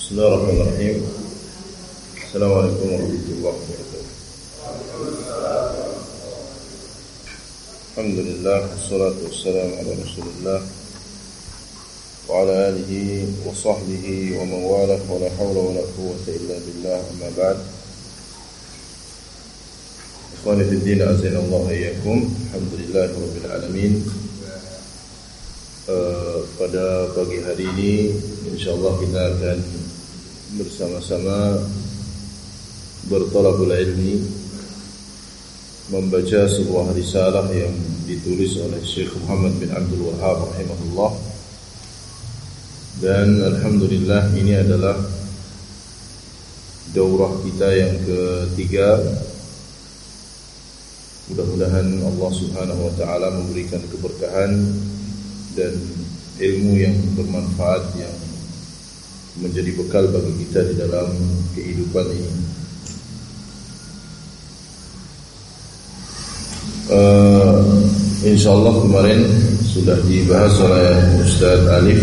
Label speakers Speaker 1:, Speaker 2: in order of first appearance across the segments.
Speaker 1: Bismillahirrahmanirrahim. Assalamualaikum warahmatullahi wabarakatuh. Alhamdulillah, wassalatu wassalamu ala Rasulillah wa ala alihi wa sahbihi wa man walah, wa la hawla wa la quwwata illa billah, amma ba'd. Ikhwani fid din, azanallahu wa iyyakum. Alhamdulillahi rabbil alamin. Pada pagi hari ini insyaallah kita akan bersama-sama bertalabul ilmi, membaca sebuah risalah yang ditulis oleh Syekh Muhammad bin Abdul Wahhab rahimahullah. Dan alhamdulillah ini adalah daurah kita yang ketiga. Mudah-mudahan Allah Subhanahu wa taala memberikan keberkahan dan ilmu yang bermanfaat yang menjadi bekal bagi kita di dalam kehidupan ini. InsyaAllah kemarin sudah dibahas oleh Ustaz Alif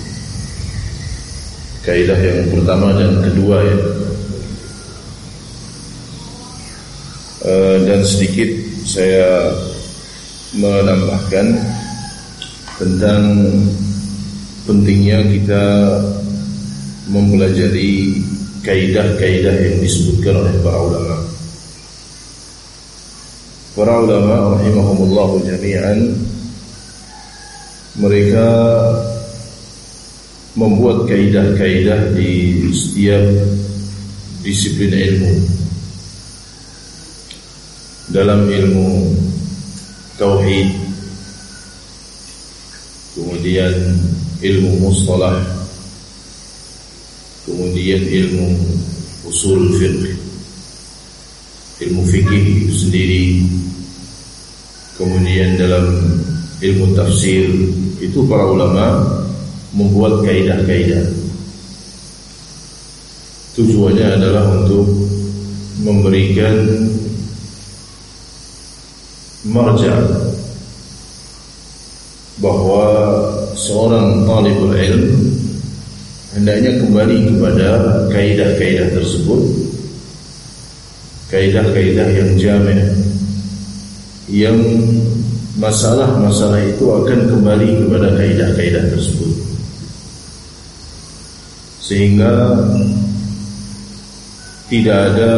Speaker 1: kaidah yang pertama dan kedua ya. Dan sedikit saya menambahkan tentang pentingnya kita mempelajari kaidah-kaidah yang disebutkan oleh para ulama. Para ulama rahimahumullah jami'an, mereka membuat kaidah-kaidah di setiap disiplin ilmu. Dalam ilmu tauhid, kemudian ilmu mustalah, kemudian ilmu usul fiqh, ilmu fikih itu sendiri, kemudian dalam ilmu tafsir, itu para ulama membuat kaidah-kaidah. Tujuannya adalah untuk memberikan marja' bahwa seorang talibul ilm hendaknya kembali kepada kaidah-kaidah tersebut, kaidah-kaidah yang jami', yang masalah-masalah itu akan kembali kepada kaidah-kaidah tersebut, sehingga tidak ada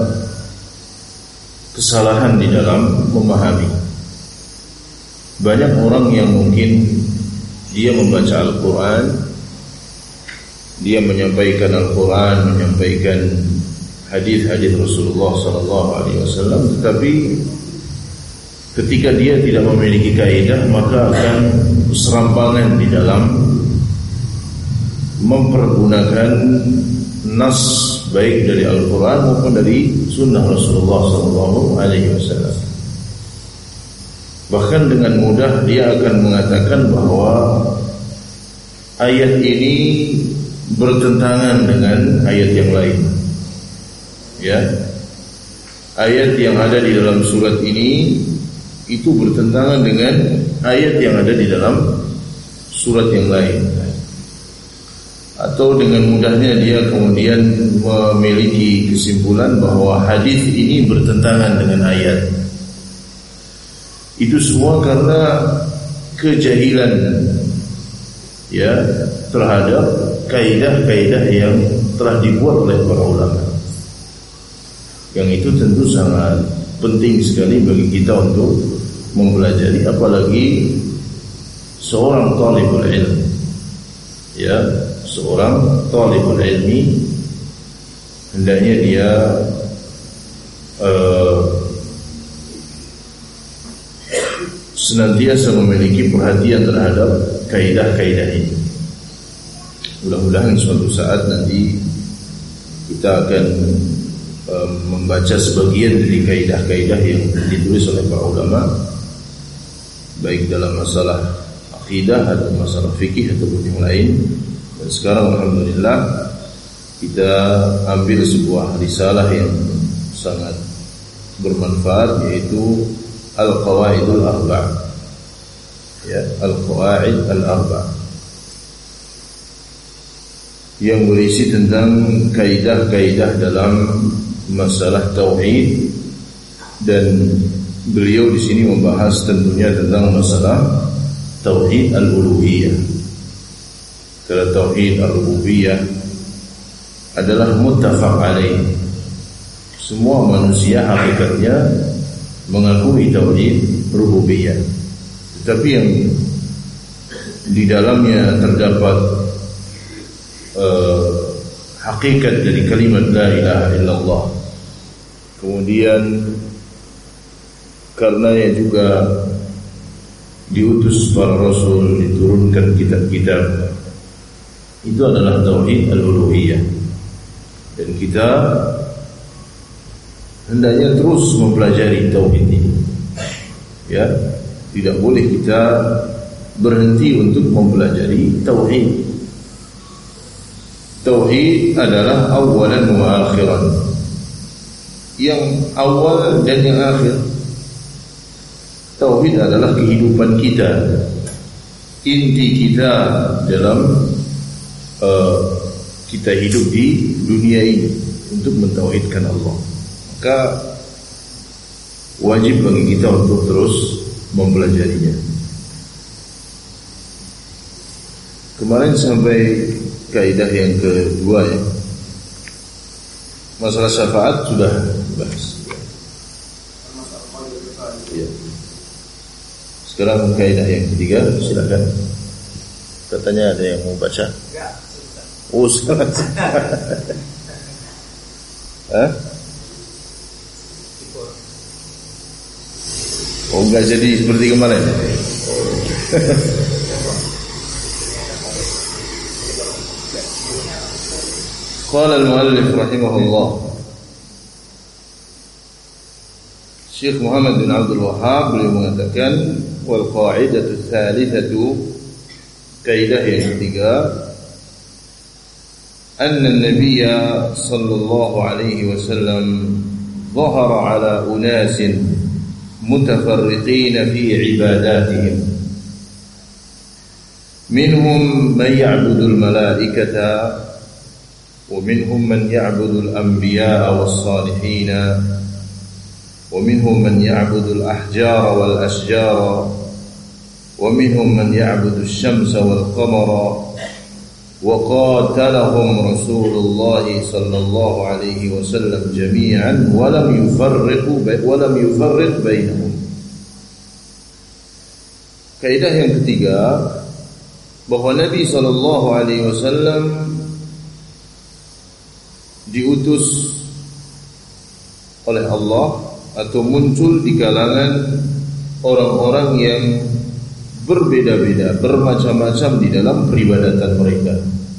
Speaker 1: kesalahan di dalam memahami. Banyak orang yang mungkin dia membaca Al-Quran, dia menyampaikan Al-Quran, menyampaikan hadis-hadis Rasulullah SAW, tetapi ketika dia tidak memiliki kaidah, maka akan serampangan di dalam mempergunakan nas baik dari Al-Quran maupun dari Sunnah Rasulullah SAW. Bahkan dengan mudah dia akan mengatakan bahwa ayat ini bertentangan dengan ayat yang lain. Ya, ayat yang ada di dalam surat ini itu bertentangan dengan ayat yang ada di dalam surat yang lain. Atau dengan mudahnya dia kemudian memiliki kesimpulan bahwa hadis ini bertentangan dengan ayat. Itu semua karena kejahilan ya terhadap kaidah-kaidah yang telah dibuat oleh para ulama. Yang itu tentu sangat penting sekali bagi kita untuk mempelajari, apalagi seorang talibul ilm. Ya, seorang talibul ilmi hendaknya dia senantiasa memiliki perhatian terhadap kaidah-kaidah ini. Mudah-mudahan suatu saat nanti kita akan membaca sebagian dari kaidah-kaidah yang ditulis oleh para ulama, baik dalam masalah akidah atau masalah fikih ataupun yang lain. Dan sekarang alhamdulillah kita ambil sebuah risalah yang sangat bermanfaat, yaitu Al-Qawaidul Arba'. Ya, Al-Qawaid Al-Arba'. yang berisi tentang kaidah-kaidah dalam masalah tauhid, dan beliau di sini membahas tentunya tentang masalah tauhid al-uluhiyah. Karena tauhid al-uluhiyah adalah muttafaq alaih. Semua manusia hakikatnya mengakui tauhid rububiyah, tetapi yang di dalamnya terdapat hakikat dari kalimat la ilaha illallah. Kemudian karenanya juga diutus para rasul, diturunkan kitab-kitab. Itu adalah tauhid al-uluhiyah, dan kita hendaknya terus mempelajari tauhid ini. Ya, tidak boleh kita berhenti untuk mempelajari tauhid. Tauhid adalah awalan wa akhiran, yang awal dan yang akhir. Tauhid adalah kehidupan kita, inti kita dalam kita hidup di dunia ini untuk mentauhidkan Allah. Maka wajib bagi kita untuk terus mempelajarinya. Kemarin sampai kaidah yang kedua, ya. Masalah syafaat sudah dibahas. Ya. Sekarang kaidah yang ketiga, silakan. Katanya ada yang mau baca? Oh, sekarang. Hah? Oh, enggak jadi seperti kemarin. Qala al-muallif rahimahullah, Syekh Muhammad bin Abdul Wahhab beliau mengatakan, wal qa'idatu tsalitsatu, kaidah yang ketiga, anna an-nabiyya sallallahu alaihi wasallam dhahara ala unasin mutafarriqin fi ibadatihim, minhum man ya'budu al-malaikata ومنهم من يعبد الأنبياء والصالحين ومنهم من يعبد الأحجار والأشجار ومنهم من يعبد الشمس والقمر وقاتلهم رسول الله صلى الله عليه وسلم جميعا ولم يفرق بينهم. Kaidah yang ketiga, bahwa Nabi sallallahu alaihi wasallam diutus oleh Allah atau muncul di kalangan orang-orang yang berbeda-beda, bermacam-macam di dalam peribadatan mereka.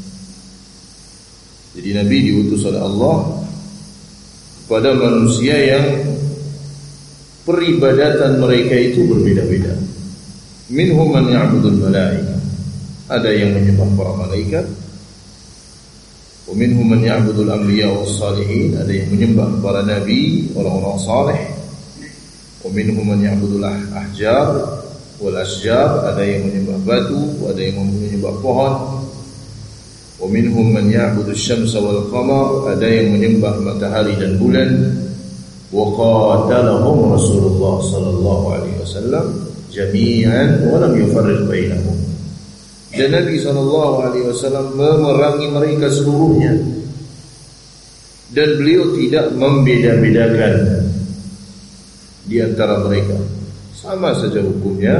Speaker 1: Jadi Nabi diutus oleh Allah kepada manusia yang peribadatan mereka itu berbeda-beda. Minhum man ya'budul malaika, ada yang menyembah para malaikat. Wa minhum man ya'budul anbiya was salihin, ada yang menyembah para nabi, orang-orang saleh. Wa minhum man ya'budul ahjar wal asjar, ada yang menyembah batu, ada yang menyembah pohon. Wa minhum man ya'budus syamsa wal qamar, ada yang menyembah matahari dan bulan. Wa qatalahum Rasulullah sallallahu alaihi wasallam jami'an wa lam yufarriq bainahum. Dan Nabi SAW memerangi mereka seluruhnya, dan beliau tidak membeda-bedakan di antara mereka. Sama saja hukumnya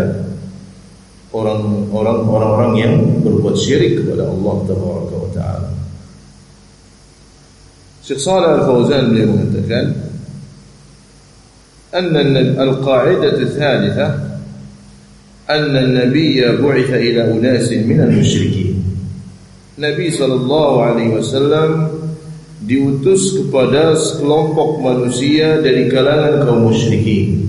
Speaker 1: orang-orang yang berbuat syirik kepada Allah Tabaraka wa Ta'ala. Syekh Shalih Al-Fauzan beliau mengatakan, anna al-qa'idah ats-tsalitsah anna an-nabiyya bu'itha ila unasin minal musyrikin. Nabi sallallahu alaihi wasallam diutus kepada sekelompok manusia dari kalangan kaum musyrikin.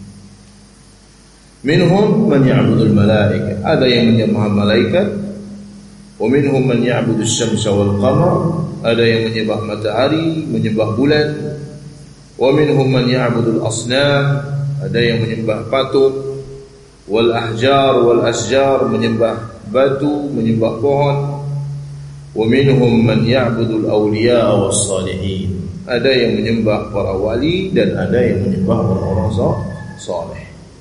Speaker 1: Minhum man ya'budul malaika, ada yang menyembah malaikat. Wa minhum man ya'budus syamsa wal qamar, ada yang menyembah matahari, menyembah bulan. Wa minhum man ya'budul asnam, ada yang menyembah patung. Wal ahjar wal asjar, menyembah batu, menyembah pohon. Wa minhum man ya'budul awliya was-salihin. Ada yang menyembah para wali dan ada yang menyembah orang-orang saleh.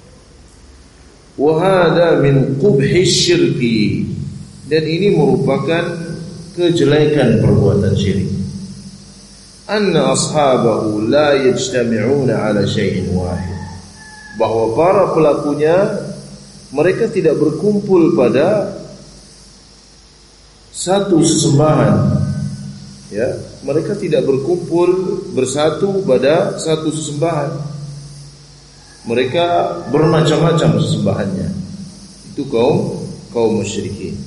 Speaker 1: Wa hadha min qubhi syirki. Dan ini merupakan kejelekan perbuatan syirik. Anna ashabahu la yajtami'una ala syai'in wahid. Bahawa para pelakunya mereka tidak berkumpul pada satu sesembahan, ya, mereka tidak berkumpul bersatu pada satu sesembahan. Mereka bermacam-macam sesembahannya. Itu kaum musyrikin.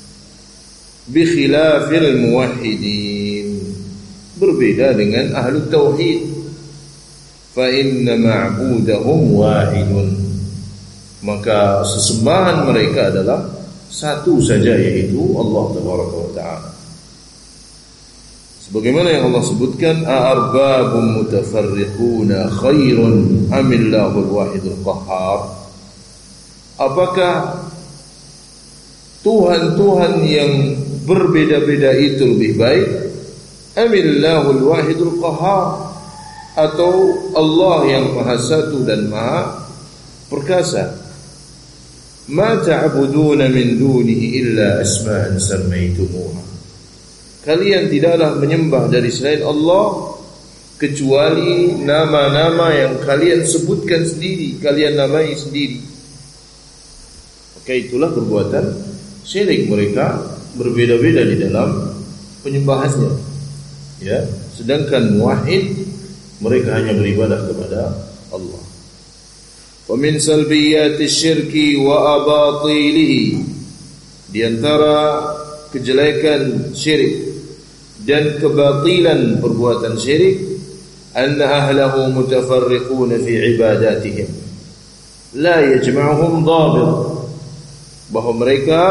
Speaker 1: Bi khilafil muwahhidin, berbeda dengan ahlu tauhid. Fa inna ma'budahum wahidun, maka sesembahan mereka adalah satu saja, yaitu Allah Tabaraka wa Ta'ala. Sebagaimana yang Allah sebutkan, a'arbabun mutafarriquna khairun amillahul wahidul qahhar. Apakah Tuhan-Tuhan yang berbeda-beda itu lebih baik, amillahul wahidul qahhar, atau Allah yang maha satu dan maha perkasa? Ma ta'buduna min dunihi illa asma'an sammaytumuha. Kalian tidaklah menyembah dari selain Allah kecuali nama-nama yang kalian sebutkan sendiri, kalian namai sendiri. Maka itulah perbuatan syirik. Mereka berbeda-beda di dalam penyembahannya, ya. Sedangkan muwahhid, mereka hanya beribadah kepada Allah. Wa min salbiyati syirki wa abatilihi, di antara kejelekan syirik dan kebatilan perbuatan syirik, anna ahlahu mutafarriquna fi ibadatihim la yajma'uhum dhabit, bahwa mereka,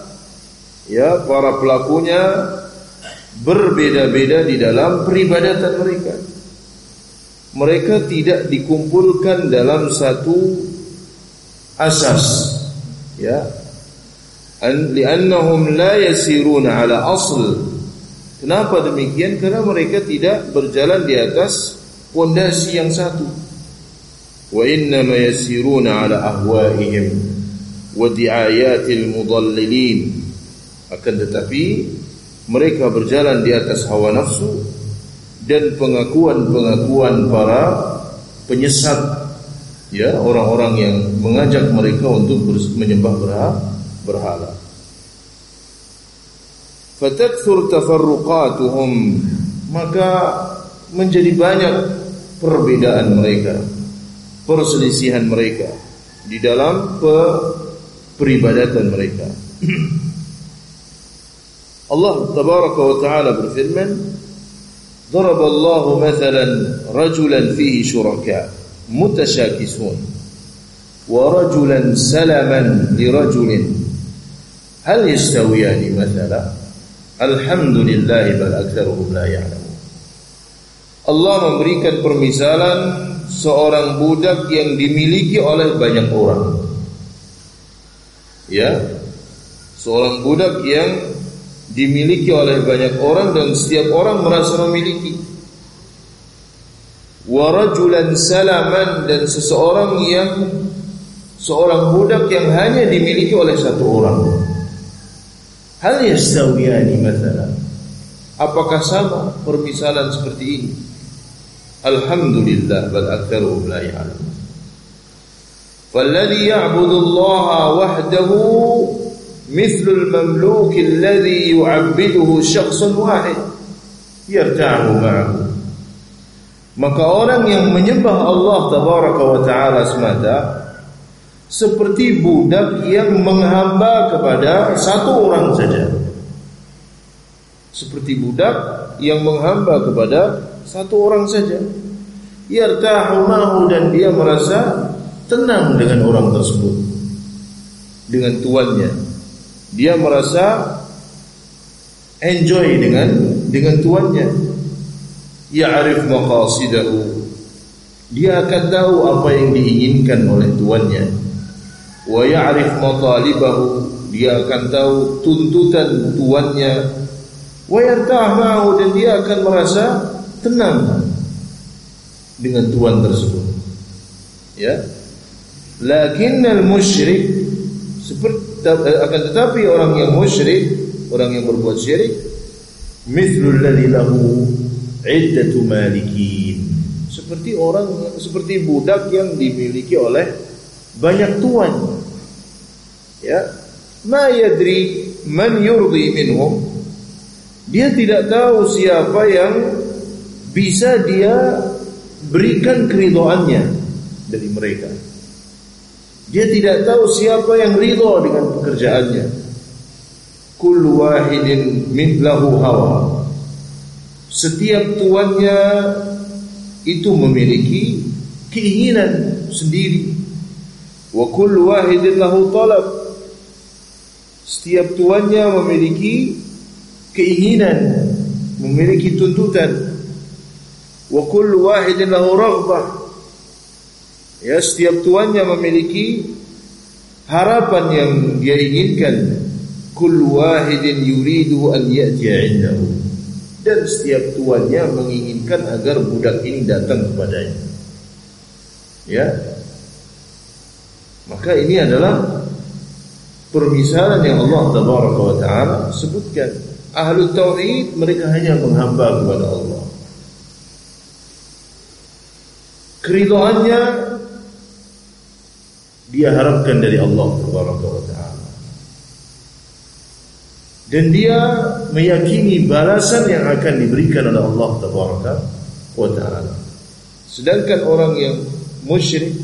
Speaker 1: ya, para pelakunya berbeda-beda di dalam peribadatan mereka. Mereka tidak dikumpulkan dalam satu asas, ya. Li'annahum la yasiruna ala asl. Kenapa demikian? Karena mereka tidak berjalan di atas pondasi yang satu. Wa innama yasiruna ala ahwaihim wa di'ayatil mudallilin. Akan tetapi mereka berjalan di atas hawa nafsu dan pengakuan-pengakuan para penyesat, ya, orang-orang yang mengajak mereka untuk menyembah berhala. Fatakthur tafarruqatuhum, maka menjadi banyak perbedaan mereka, perselisihan mereka di dalam peribadatan mereka. Allah Tabaraka wa Ta'ala berfirman, ضرب الله مثلا رجلا فيه شركاء متشاكسون ورجلا سلما لرجل هل يستويان مثلا الحمد لله بل أكثرهم لا يعلمون. Allah memberikan permisalan seorang budak yang dimiliki oleh banyak orang, ya, seorang budak yang dimiliki oleh banyak orang dan setiap orang merasa memiliki. Wa rajulan salaman, dan seorang budak yang hanya dimiliki oleh satu orang. Hal yastawiyani mathalan, apakah sama permisalan seperti ini? Alhamdulillah bal aktsaruhum la ya'lamun. Falladhi ya'budu Allah wahdahu mithlul mamluk alladhi yu'abbiduhu syakhsun wahid yarta'u ma'ahu. Maka orang yang menyembah Allah Tabaraka wa Ta'ala semata seperti budak yang menghamba kepada satu orang saja. Seperti budak yang menghamba kepada satu orang saja. Yarta'u ma'ahu, dan dia merasa tenang dengan orang tersebut, dengan tuannya. Dia merasa enjoy dengan tuannya. Ya'rif maqasidahu, dia akan tahu apa yang diinginkan oleh tuannya. Wa ya'rif matalibahu, dia akan tahu tuntutan tuannya. wa yartah ma'ahu, dan dia akan merasa tenang dengan tuan tersebut. Ya. Lakinnal musyrik, akan tetapi orang yang musyrik, orang yang berbuat syirik, mithlul ladzi lahu iddatu malikin, seperti budak yang dimiliki oleh banyak tuan. Ya, ma yadri man yurdi minhum, dia tidak tahu siapa yang bisa dia berikan keridhaannya dari mereka. Dia tidak tahu siapa yang ridha dengan pekerjaannya. Kullu wahidin min lahu hawa, setiap tuannya itu memiliki keinginan sendiri. Wa kullu wahidin lahu talab, setiap tuannya memiliki keinginan, memiliki tuntutan. Wa kullu wahidin lahu raghbah, ya, setiap tuannya memiliki harapan yang dia inginkan. Kullu wahidin yuridu an ya'tiya 'indahu, dan setiap tuannya menginginkan agar budak ini datang kepadanya. Ya. Maka ini adalah permisalan yang Allah Tabaraka wa Ta'ala sebutkan. Ahlu tauhid, mereka hanya menghamba kepada Allah. Keridhaannya dia harapkan dari Allah Tabaraka wa Ta'ala, dan dia meyakini balasan yang akan diberikan oleh Allah Tabaraka wa Ta'ala. Sedangkan orang yang musyrik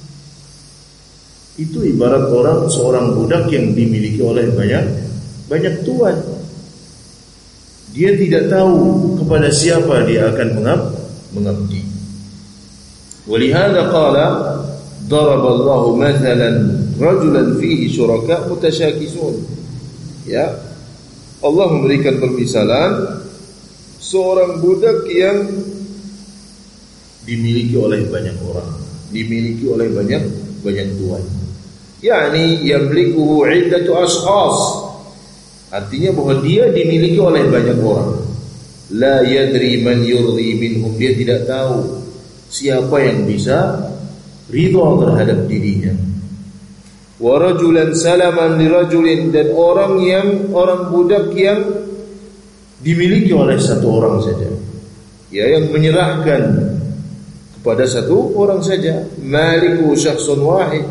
Speaker 1: itu ibarat seorang budak yang dimiliki oleh banyak tuan. Dia tidak tahu kepada siapa dia akan mengabdi. Walihada qala daraballahu mathalan rajulan fihi syuraka mutasyakisun. Ya, Allah memberikan permisalan seorang budak yang dimiliki oleh banyak orang, dimiliki oleh banyak tuan. Yani yamlikuhu 'iddatu ashkhas, artinya bahwa dia dimiliki oleh banyak orang. La yadri man yurdi minhum, dia tidak tahu siapa yang bisa ridha terhadap dirinya. Wa rajulan salaman li rajulin, dan orang budak yang dimiliki oleh satu orang saja, ya, yang menyerahkan kepada satu orang saja. Maliku syakhsun wahid,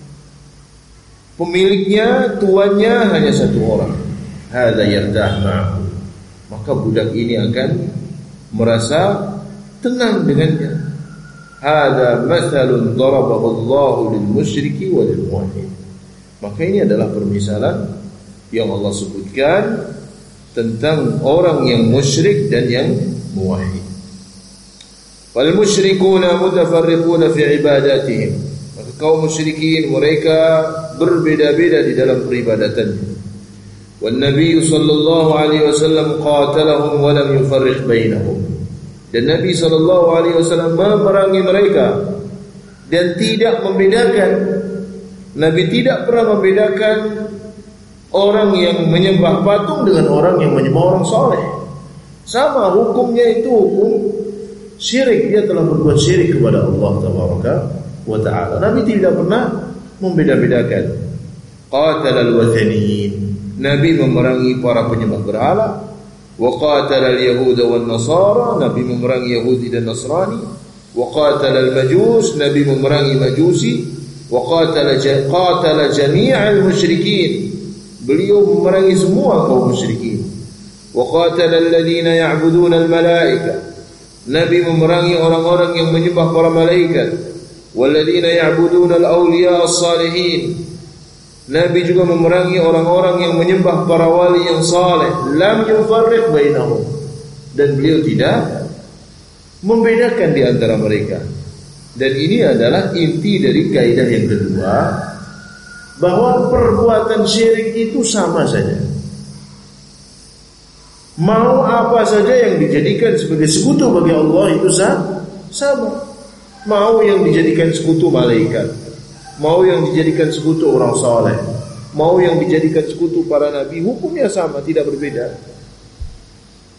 Speaker 1: pemiliknya, tuannya hanya satu orang. Hadza yardah ma'ahu, maka budak ini akan merasa tenang dengannya. Hadza mathalun darabahu Allahu lil musyriki wa lil muwahhid. Maka ini adalah permisalan yang Allah sebutkan tentang orang yang musyrik dan yang muwahhid. Wal musyrikuna mutafarriquna fi ibadatihim, maka kaum musyrikin mereka berbeda-beda di dalam peribadatannya. Wan Nabi sallallahu alaihi wasallam qatalahum wa lam yufarriq bainahum, dan Nabi sallallahu alaihi wasallam memerangi mereka dan tidak membedakan. Nabi tidak pernah membedakan orang yang menyembah patung dengan orang yang menyembah orang soleh. Sama hukumnya, itu hukum syirik. Dia telah berbuat syirik kepada Allah Tabaraka wa Ta'ala. Nabi tidak pernah membeda-bedakan. Qatalal wathaniyin, Nabi memerangi para penyembah berhala. Wa qatalal yahuda wan nasara, Nabi memerangi Yahudi dan Nasrani. Wa qatalal majus, Nabi memerangi Majusi. Wa qatala jami'al musyrikin, beliau memerangi semua kaum musyrikin. Wa qatala alladhina ya'buduna al-malaika, Nabi memerangi orang-orang yang menyembah para malaikat. Walladzina ya'buduna al-awliya as-salihin, Nabi juga memerangi orang-orang yang menyembah para wali yang saleh. Lam yufarriq bainahum, dan beliau tidak membedakan di antara mereka. Dan ini adalah inti dari kaidah yang kedua, bahwa perbuatan syirik itu sama saja. Mau apa saja yang dijadikan sebagai sekutu bagi Allah itu sama. Mau yang dijadikan sekutu malaikat, mau yang dijadikan sekutu orang saleh, mau yang dijadikan sekutu para nabi, hukumnya sama, tidak berbeda.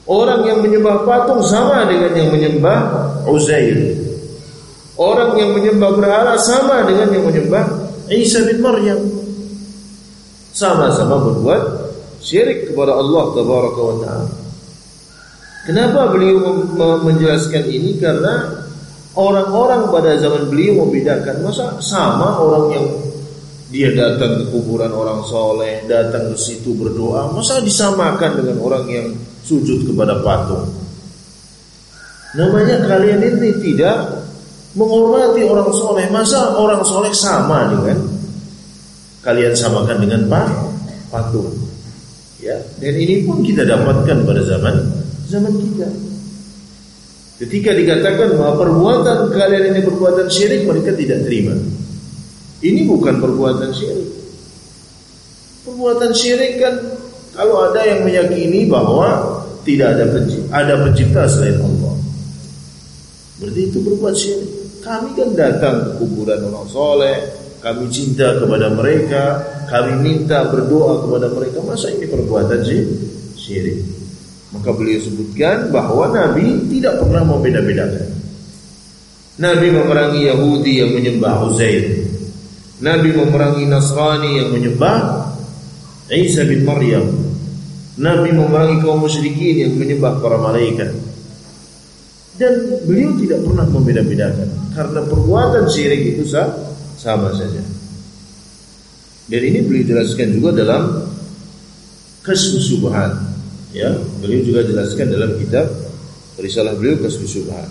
Speaker 1: Orang yang menyembah patung sama dengan yang menyembah Uzair. Orang yang menyembah berhala sama dengan yang menyembah Isa bin Maryam. Sama-sama berbuat syirik kepada Allah Tabaraka wa Ta'ala. Kenapa beliau menjelaskan ini? Karena orang-orang pada zaman beliau membedakan. Masa sama orang yang dia datang ke kuburan orang soleh, datang ke situ berdoa, masa disamakan dengan orang yang sujud kepada patung? Namanya kalian ini tidak menghormati orang soleh. Masa orang soleh sama dengan kalian samakan dengan patung? Ya, dan ini pun kita dapatkan pada zaman kita. Ketika dikatakan bahwa perbuatan kalian ini perbuatan syirik, mereka tidak terima. Ini bukan perbuatan syirik. Perbuatan syirik kan kalau ada yang meyakini bahwa tidak ada pencipta selain Allah, berarti itu berbuat syirik. Kami kan datang ke kuburan orang soleh, kami cinta kepada mereka, kami minta berdoa kepada mereka. Masa ini perbuatan syirik? Maka beliau sebutkan bahwa Nabi tidak pernah membeda-bedakan. Nabi memerangi Yahudi yang menyembah Uzair. Nabi memerangi Nasrani yang menyembah Isa bin Maryam. Nabi memerangi kaum musyrikin yang menyembah para malaikat. Dan beliau tidak pernah membeda-bedakan, karena perbuatan syirik itu sama saja. Dan ini beliau jelaskan juga dalam Kashfus Syubhat. Ya, beliau juga jelaskan dalam kitab risalah beliau Kashfus Syubhat.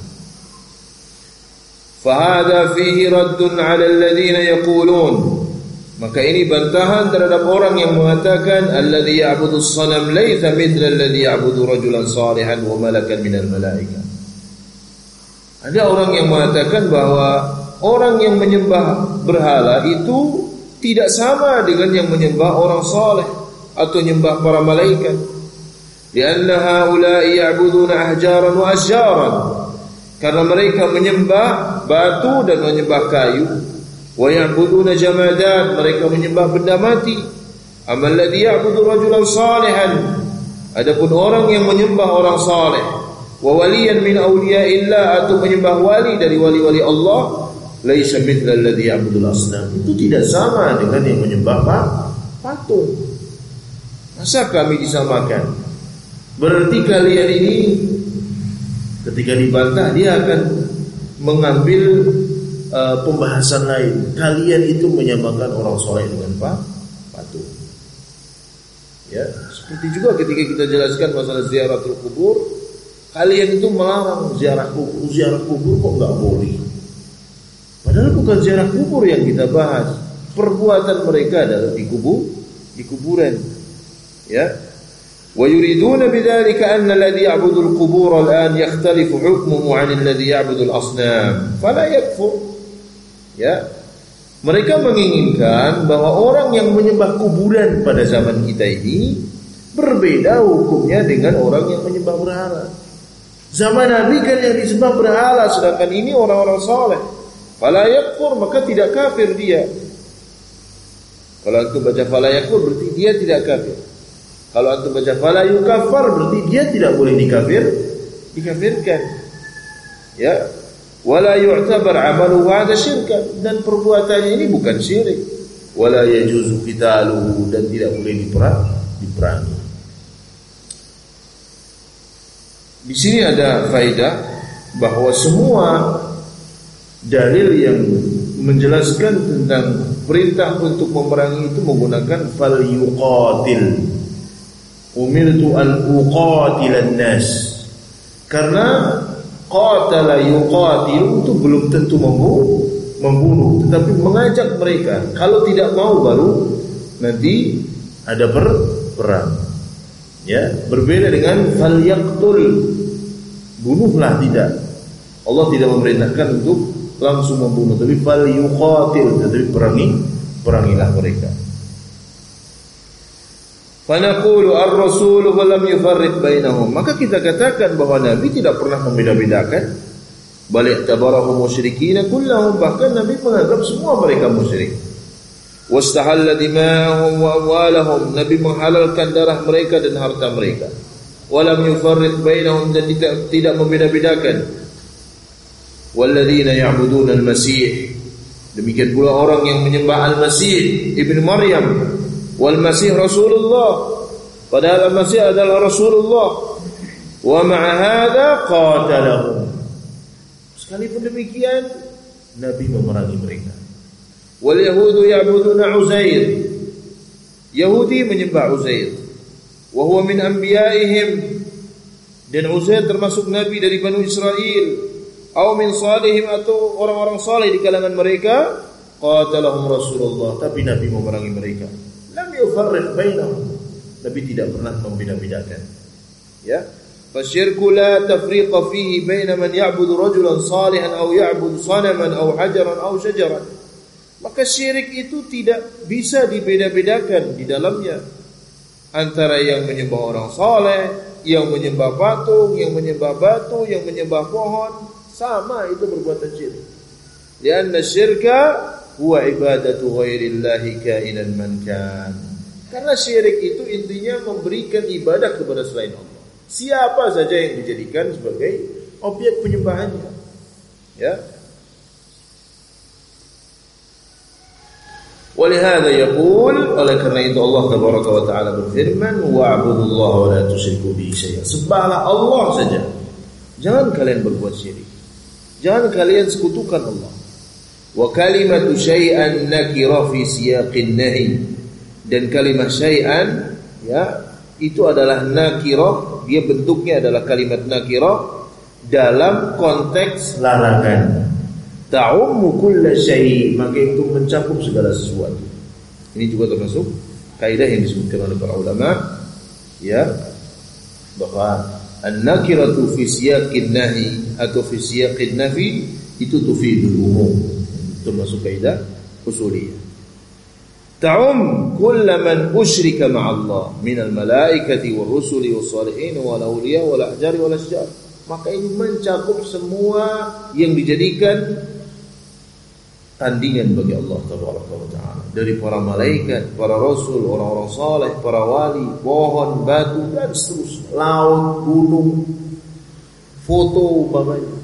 Speaker 1: Fahada fihi raddun 'ala alladhina yaqulun. Maka ini bantahan terhadap orang yang mengatakan alladhi ya'budu as-sanam laysa mithla alladhi ya'budu rajulan salihan wa malakan minal malaikah. Ada orang yang mengatakan bahwa orang yang menyembah berhala itu tidak sama dengan yang menyembah orang saleh atau menyembah para malaikat. Lianna haula'i ya'buduna ahjaran wa asjaran. Karena mereka menyembah batu dan menyembah kayu. Wa ya'buduna jamadat, mereka menyembah benda mati. Amal ladzi ya'budu rajulan salihan, adapun orang yang menyembah orang saleh, wa waliyan min awliya'illah, atau menyembah wali dari wali-wali Allah, laisa mithla alladzi ya'budul asnam, itu tidak sama dengan yang menyembah patung. Masa kami disamakan? Berarti kalian ini ketika dibantah dia akan mengambil pembahasan lain. Kalian itu menyamakan orang soleh dengan patung. Ya, seperti juga ketika kita jelaskan masalah ziaratul kubur, kalian itu melarang ziarah kubur kok nggak boleh. Padahal bukan ziarah kubur yang kita bahas. Perbuatan mereka adalah di kuburan. Ya. Wa yuriduna bidzalika anna alladhi ya'budu al-qubur al-an yakhtalifu hukmuhu 'an alladhi ya'budu al-asnam fala yakfur. Ya. Mereka menginginkan bahwa orang yang menyembah kuburan pada zaman kita ini berbeda hukumnya dengan orang yang menyembah berhala. Zaman Nabi kan yang disembah berhala, sedangkan ini orang-orang saleh. Fala yakfur, maka tidak kafir dia. Kalau antum baca fala yakfur berarti dia tidak kafir. Kalau antum baca fala yukaffar berarti dia tidak boleh dikafirkan. Ya. Wala yu'tabar 'amaluhu 'ada syirkan, dan perbuatannya ini bukan syirik. Wala yajuzu qitaluhu, dan tidak boleh diperangi. Di sini ada faedah bahwa semua dalil yang menjelaskan tentang perintah untuk memerangi itu menggunakan fal yuqatil. Umirtu an uqatilan nas. Karena qatala yuqatil itu belum tentu membunuh, tetapi mengajak mereka. Kalau tidak mau baru nanti ada perang. Ya, berbeda dengan fal yaqtul, bunuhlah, tidak. Allah tidak memerintahkan untuk langsung membunuh, tapi fal yuqatil, tapi perangilah mereka. Fanaqulu ar-rasul wa lam yufarriq bainahum, maka kita katakan bahwa Nabi tidak pernah membeda-bedakan. Bal tabarahu musyrikin kullahum, bahkan Nabi menganggap semua mereka musyrik. Wastahalla dima'ahum wa amwalahum, Nabi menghalalkan darah mereka dan harta mereka. Walam yufarriq bainahum, dan tidak membeda-bedakan. Walladzina ya'buduna al-Masih, demikian pula orang yang menyembah Al-Masih Ibnu Maryam. Wal Masih Rasulullah, padahal Al-Masih adalah Rasulullah. Wa ma'a hadza qatalahum, sekalipun demikian Nabi memerangi mereka. Wal yahudu ya'buduna Uzair, Yahudi menyembah Uzair. Wa huwa min anbiya'ihim, dan Uzair termasuk nabi dari Bani Israel. Aw min salihim, atau orang-orang saleh di kalangan mereka. Qatalahum Rasulullah, tapi Nabi memerangi mereka. Lam yufarriq bainahum, Nabi tidak pernah membeda-bedakan. Ya, fasyirku la tafriqa fihi baina man ya'budu rajulan salihan aw ya'budu sanaman aw hajaran aw syajaran. Maka syirik itu tidak bisa dibeda-bedakan di dalamnya antara yang menyembah orang saleh, yang menyembah patung, yang menyembah batu, yang menyembah pohon. Sama itu perbuatan syirik. Lianna syirka huwa ibadatu ghairillahi kainan man kan. Karena syirik itu intinya memberikan ibadah kepada selain Allah. Siapa saja yang dijadikan sebagai objek penyembahannya. Ya. Walihada yaqul, oleh karena itu Allah tabaraka wa taala berfirman, wa'budullaha wa la tusyriku bihi syai'an. Sembahlah Allah saja, jangan kalian berbuat syirik, jangan kalian sekutukan Allah. Wa kalimatu syai'an nakira fi siyaqin nahi, dan kalimat syai'an, ya, itu adalah nakirah, dia bentuknya adalah kalimat nakirah dalam konteks larangan. Ta'ummu kulla syai', maka itu mencakup segala sesuatu. Ini juga termasuk kaidah yang disebutkan oleh para ulama, ya, bahwa an-nakiratu fi siyaqin nahi atau fi siyaqin nafi itu tufidul umum. Termasuk kaidah usuliyah. Ta'um kulla man usyrika ma'allah minal malaikati war rusuli was salihin wal awliya wal ahjari wal asjar. Maka ini mencakup semua yang dijadikan tandingan bagi Allah tabaraka wa taala, dari para malaikat, para rasul, orang-orang saleh, para wali, pohon, batu, dan seterusnya, laut, gunung, foto umpamanya.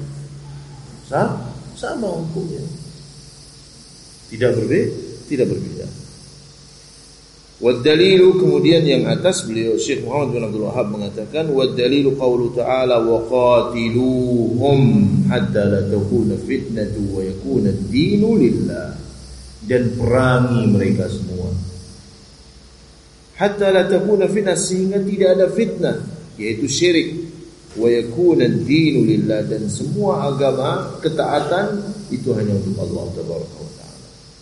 Speaker 1: Sama hukumnya. Tidak berbeda. Wad dalilu, kemudian yang atas beliau Syekh Muhammad bin Abdul Wahhab mengatakan, wad dalilu qaulu ta'ala wa qatiluhum hatta la takuna fitnatu wa yakuna ad-dinu lillah, dan perangi mereka semua hatta la takuna fitnah, sehingga tidak ada fitnah, yaitu syirik, wa yakuna ad-dinu lillah, dan semua agama ketaatan itu hanya untuk Allah tabaraka wa taala.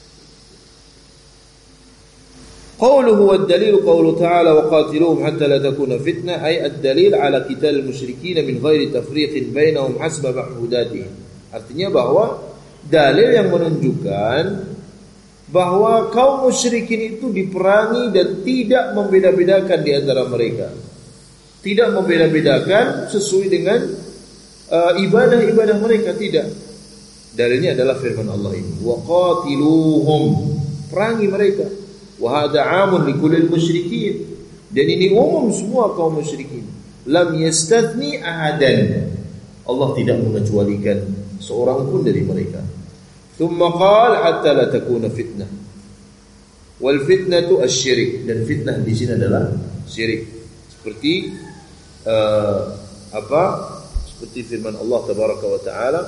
Speaker 1: قوله والدليل قوله تعالى وقاتلوهم حتى لا تكون فتنة، أي الدليل على قتال المشركين من غير تفريق بينهم حسب معهوداتهم. Artinya bahwa dalil yang menunjukkan bahwa kaum musyrikin itu diperangi dan tidak membeda-bedakan di antara mereka, tidak membeda-bedakan sesuai dengan ibadah-ibadah mereka, tidak. Dalilnya adalah firman Allah ini, waqatiluhum, perangi mereka. Wa hadza 'amun li kullil musyrikin, dan ini umum semua kaum musyrikin. Lam yastathni ahadan, Allah tidak mengecualikan seorang pun dari mereka. Tsumma qala hatta la takuna fitnah, wal fitnatu asy-syirik, dan fitnah di sini adalah syirik. Seperti seperti firman Allah tabaraka wa taala,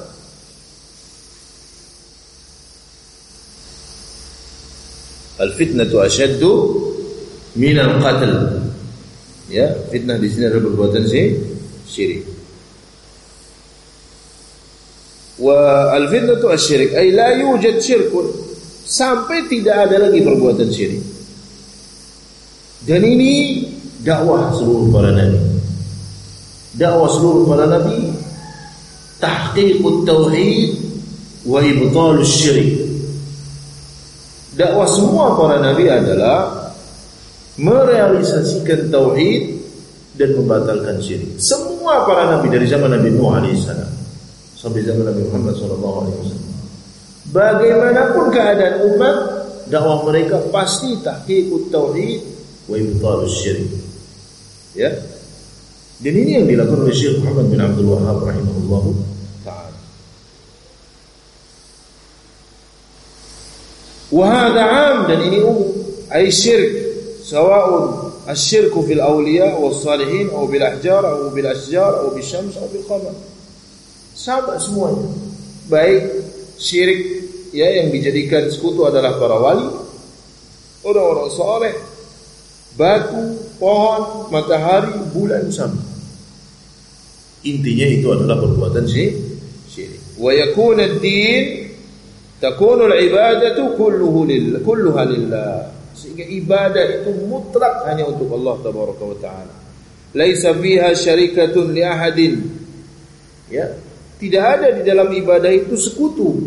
Speaker 1: al-fitnatu asyaddu minal qatl. Ya, fitnah di sini adalah perbuatan syirik. Wa al-fitnatu asy-syirik, ay la yujad syirkun, sampai tidak ada lagi perbuatan syirik. Dan ini dakwah seluruh para nabi. Dakwah seluruh para nabi tahqiqut tauhid wa ibtalus syirik. Dakwah semua para nabi adalah merealisasikan tauhid dan membatalkan syirik. Semua para nabi dari zaman Nabi Nuh alaihissalam sampai zaman Nabi Muhammad sallallahu alaihi wasallam, bagaimanapun keadaan umat, dakwah mereka pasti tahqiqut tauhid wa ibtalus syirik. Ya. Dan ini yang dilakukan oleh Syekh Muhammad bin Abdul Wahhab rahimahullah ta'ala. Wa hadha 'am, dan ini umum, ay syirk sawa'un asyirku fil awliya was salihin aw bil ahjar aw bil asjar aw bil syams aw bil qamar. Sama semuanya. Baik syirik ya yang dijadikan sekutu adalah para wali, orang-orang saleh, batu, pohon, matahari, bulan, sama. Intinya itu adalah perbuatan syirik. Wa yakuna ad-din, takunu al-ibadatu kulluha lillah. Sehingga ibadah itu mutlak hanya untuk Allah tabaraka wa taala. Laisa fiha syarikatun li ahadin. Ya, tidak ada di dalam ibadah itu sekutu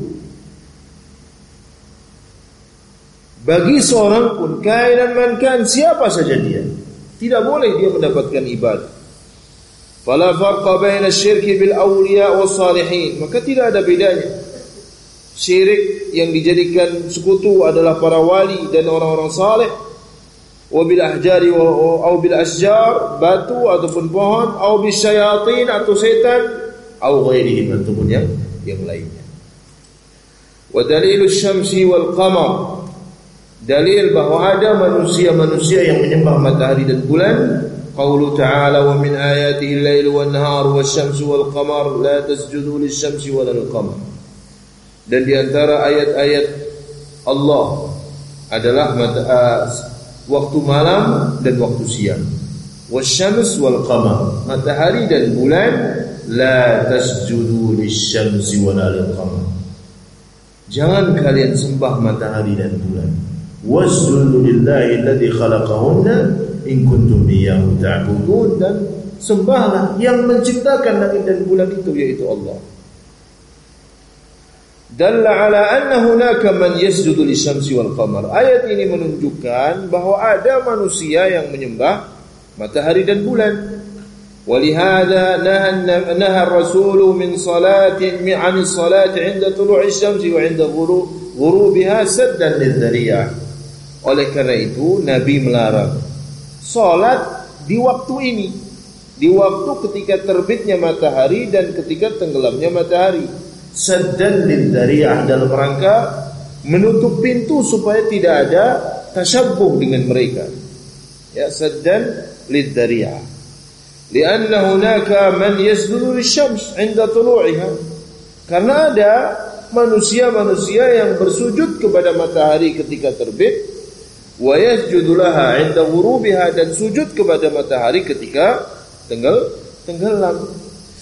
Speaker 1: bagi seorang pun, kainan man kan, siapa saja dia. Tidak boleh dia mendapatkan ibadah. Fala farqa baina asy-syirki bil awliya was salihin. Maka tidak ada bedanya. Syirik yang dijadikan sekutu adalah para wali dan orang-orang saleh, wa bil ahjari wa bil asjar, batu ataupun pohon, au bis syayatin atau setan, au ghairihim ataupun yang lainnya. Wa dalilus syamsi wal qamar, dalil bahwa ada manusia-manusia yang menyembah matahari dan bulan. Qaulu ta'ala wa min ayatihi al-lailu wan-naharu wasyamsu wal-qamar la tasjudu lisyamsi wa lil-qamar. Dan di antara ayat-ayat Allah adalah waktu malam dan waktu siang. Wasyams wal-qamar, matahari dan bulan, la tasjudu lisyamsi wa lil-qamar. Jangan kalian sembah matahari dan bulan. Wasjudu lillahi alladhi khalaqahunna in kuntum iyyahu ta'budun, dan sembahlah yang menciptakan langit dan bulan itu, yaitu Allah. Dalla ala anna hunaka man yasjudu lisyamsi wal qamar. Ayat ini menunjukkan bahwa ada manusia yang menyembah matahari dan bulan. Walihada naha ar-rasul min salatin an salati 'inda tulu'i syamsi wa 'inda ghurubiha saddan lidh-dhari'ah. Oleh karena itu Nabi melarang salat di waktu ini, di waktu ketika terbitnya matahari dan ketika tenggelamnya matahari. Saddan lidh-dhari'ah, dalam rangka menutup pintu supaya tidak ada tasyabbuh dengan mereka. Ya, saddan lidh-dhari'ah. Lianna hunaka man yasjudu lisyams 'inda tulu'iha. Karena ada manusia-manusia yang bersujud kepada matahari ketika terbit, wa yasjudu laha 'inda ghurubiha, dan sujud kepada matahari ketika tenggelam.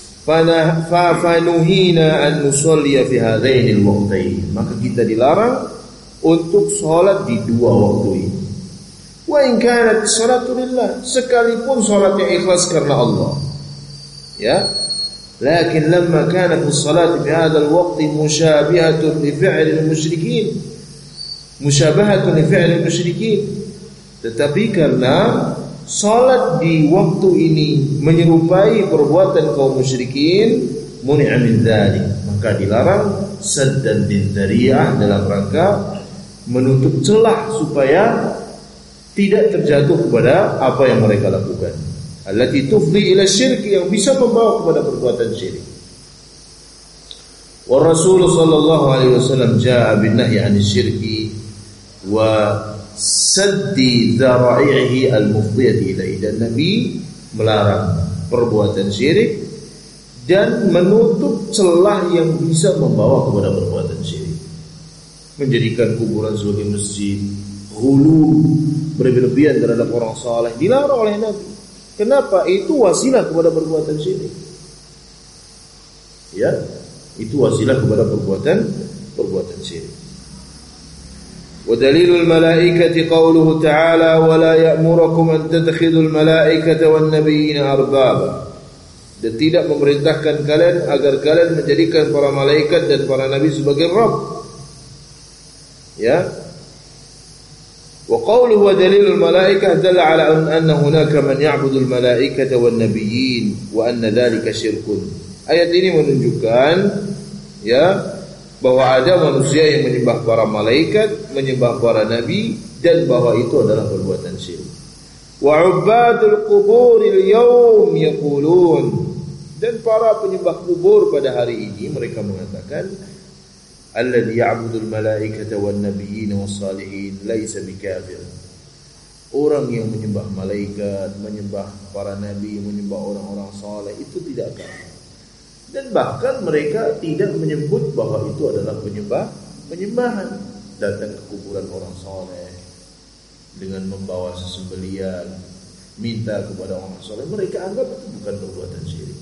Speaker 1: Fanuhina an nusalli fi hadainil waqtain. Maka kita dilarang untuk salat di dua waktu ini. Wa in kanat salatu lillah, sekalipun salatnya ikhlas karena Allah. Ya. Lakin lamma kanat as-salatu fi hadzal waqti musyabahatun li fi'lil musyrikin. Musyabahatun li fi'lil musyrikin. Tetapi karena salat di waktu ini menyerupai perbuatan kaum musyrikin, muni'a min dzalik, maka dilarang saddan lidh-dhari'ah, dalam rangka menutup celah supaya tidak terjatuh kepada apa yang mereka lakukan. Allati tufdi ila syirk, yang bisa membawa kepada perbuatan syirik. Wa Rasul sallallahu alaihi wasallam jaa bin nahyi 'anil syirki wa saddi dzara'ihi al-mufdiyati ilaihi, dan Nabi melarang perbuatan syirik dan menutup celah yang bisa membawa kepada perbuatan syirik. Menjadikan kuburan sebagai masjid, ghulu, berlebihan terhadap orang saleh, dilarang oleh Nabi. Kenapa? Itu wasilah kepada perbuatan syirik. Ya, itu wasilah kepada perbuatan syirik. ودليل الملائكة قوله تعالى ولا يأمركم أن تتخذوا الملائكة والنبيين أربابا, dan tidak memerintahkan kalian agar kalian menjadikan para malaikat dan para nabi sebagai Rabb. Ya. Wa qawluhu wa dalilul malaikah dalla ala anna hunaka man ya'budu al-malaikata wan nabiyyin wa anna dhalika syirkun. Ayat ini menunjukkan ya bahwa ada manusia yang menyembah para malaikat, menyembah para nabi, dan bahwa itu adalah perbuatan syirik. Wa 'ubbadul quburil yawm yaqulun, dan para penyembah kubur pada hari ini mereka mengatakan, alladzi ya'budul malaikata wan nabiyyin was salihin laisa bikafir. Orang yang menyembah malaikat, menyembah para nabi, menyembah orang-orang saleh itu tidak kafir. Dan bahkan mereka tidak menyebut bahwa itu adalah penyembahan. Datang ke kuburan orang saleh dengan membawa sesembelian, minta kepada orang saleh, mereka anggap itu bukan perbuatan syirik.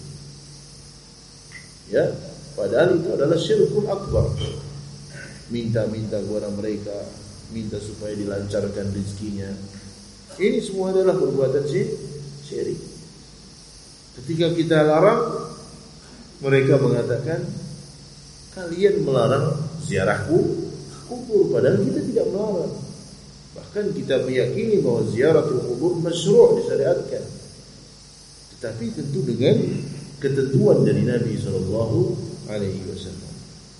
Speaker 1: Ya, padahal itu adalah syirkul akbar. Minta-minta kepada mereka, minta supaya dilancarkan rezekinya. Ini semua adalah perbuatan syirik. Ketika kita larang, mereka mengatakan, kalian melarang ziarah kubur, padahal kita tidak melarang. Bahkan kita meyakini bahwa ziaratul kubur masyru' disyariatkan, tetapi tentu dengan ketentuan dari Nabi sallallahu alaihi wasallam.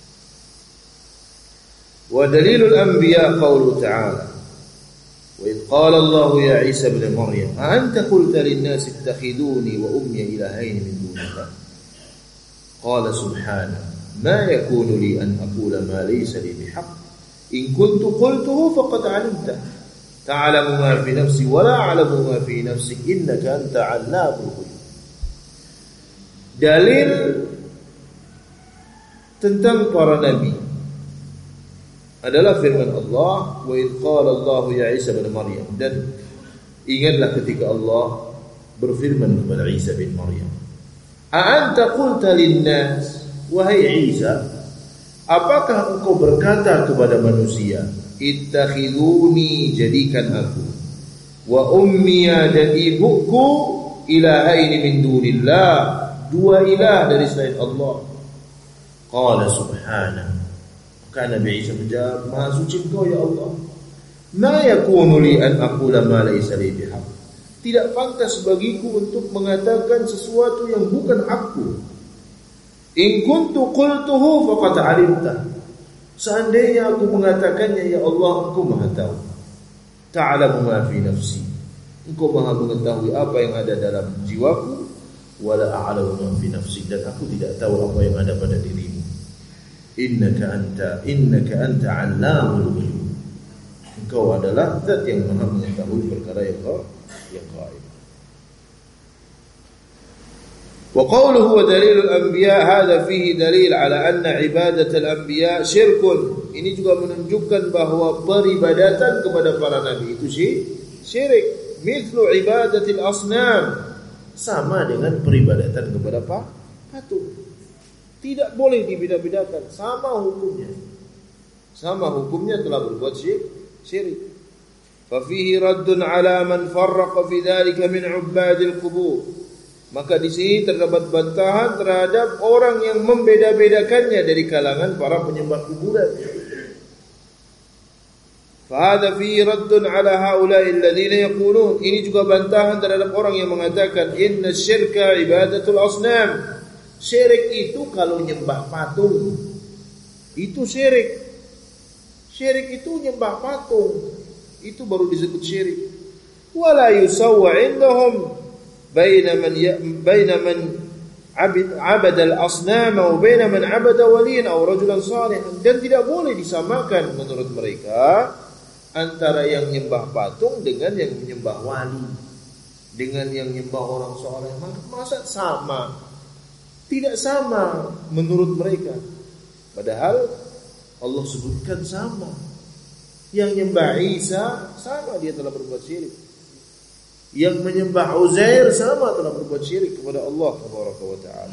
Speaker 1: Wa dalilul anbiya qaulu ta'ala, wa idh qala Allah ya Isa ibn Maryam a anta qulta lin-nas ittakhiduni wa ummi ilahayn min dunillah qala subhanahu ma yakunu li an aqula ma laysa li bihaqq in kuntu qultuhu faqad 'alimta ta'lamu ma fi nafsi wa la 'alamu ma fi nafsik innaka anta 'allamul ghuyub. Dalil tentang para nabi adalah firman Allah, wa idh qala Allah ya Isa bin Maryam, dan ingatlah ketika Allah berfirman kepada Isa bin Maryam, a anta qulta lin-nas, wahai Isa, apakah engkau berkata kepada manusia, ittakhiduni, jadikan aku, wa ummiya, dan ibuku, ilahaini min dunillah, dua ilah dari selain Allah. Qala subhanahu, maka Nabi Isa menjawab, maha suci Engkau ya Allah. Ma yakunu li an aqula ma laysa li bihaq, tidak pantas bagiku untuk mengatakan sesuatu yang bukan hakku. In kuntu qultuhu faqad 'alimta, seandainya aku mengatakannya ya Allah, Engkau maha tahu. Ta'lamu ma fi nafsi, Engkau maha mengetahui apa yang ada dalam jiwaku, wala a'lamu ma fi nafsi, dan aku tidak tahu apa yang ada pada dirimu. Innaka anta 'allamul ghuyub, Engkau adalah zat yang maha mengetahui perkara yang gaib. Wa qawluhu wa dalilul anbiya, hadha fihi dalil ala anna ibadatul anbiya syirkun. Ini juga menunjukkan bahwa peribadatan kepada para nabi itu syirik. Mithlu ibadatil asnam, sama dengan peribadatan kepada patung. Tidak boleh dibeda-bedakan, sama hukumnya. Sama hukumnya telah berbuat syirik. Fa fihi raddun ala man farraqa fi dzalika min 'ubbadil qubur. Maka di sini terdapat bantahan terhadap orang yang membeda-bedakannya dari kalangan para penyembah kuburan. Fa hadha fihi raddun ala haula'i alladziina yaqulun, ini juga bantahan terhadap orang yang mengatakan inna syirka ibadatul asnam. Syirik itu kalau nyembah patung, itu syirik. Syirik itu nyembah patung, itu baru disebut syirik. Wala yusawwa indahum baina man abada al-asnam wa baina man abada waliyan aw rajulan salihan, dan tidak boleh disamakan menurut mereka antara yang nyembah patung dengan yang menyembah wali, dengan yang nyembah orang saleh. Masa sama? Tidak sama menurut mereka. Padahal Allah sebutkan sama. Yang menyembah Isa sama, dia telah berbuat syirik. Yang menyembah Uzair sama, telah berbuat syirik kepada Allah Tabaraka wa Ta'ala.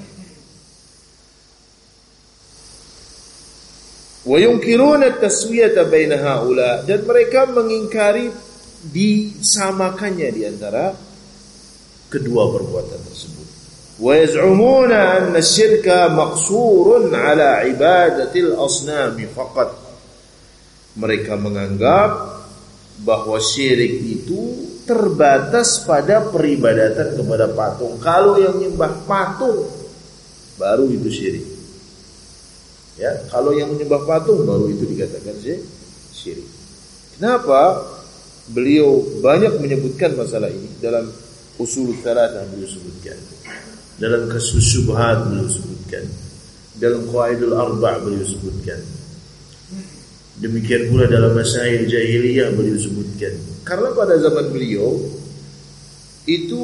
Speaker 1: Wa yunkiruna at-taswiyata baina haula, dan mereka mengingkari disamakannya di antara kedua perbuatan tersebut. Wa yaz'umuna anna asy-syirka maqsurun ala ibadatil asnam faqat. Mereka menganggap bahwa syirik itu terbatas pada peribadatan kepada patung. Kalau yang menyembah patung baru itu syirik. Ya, kalau yang menyembah patung baru itu dikatakan syirik. Kenapa? beliau banyak menyebutkan masalah ini dalam usul tsalatsah beliau sebutkan, dalam kasus syubhat beliau sebutkan, dalam qawaidul arba' beliau sebutkan. Demikian pula dalam masail jahiliyah beliau sebutkan. Karena pada zaman beliau itu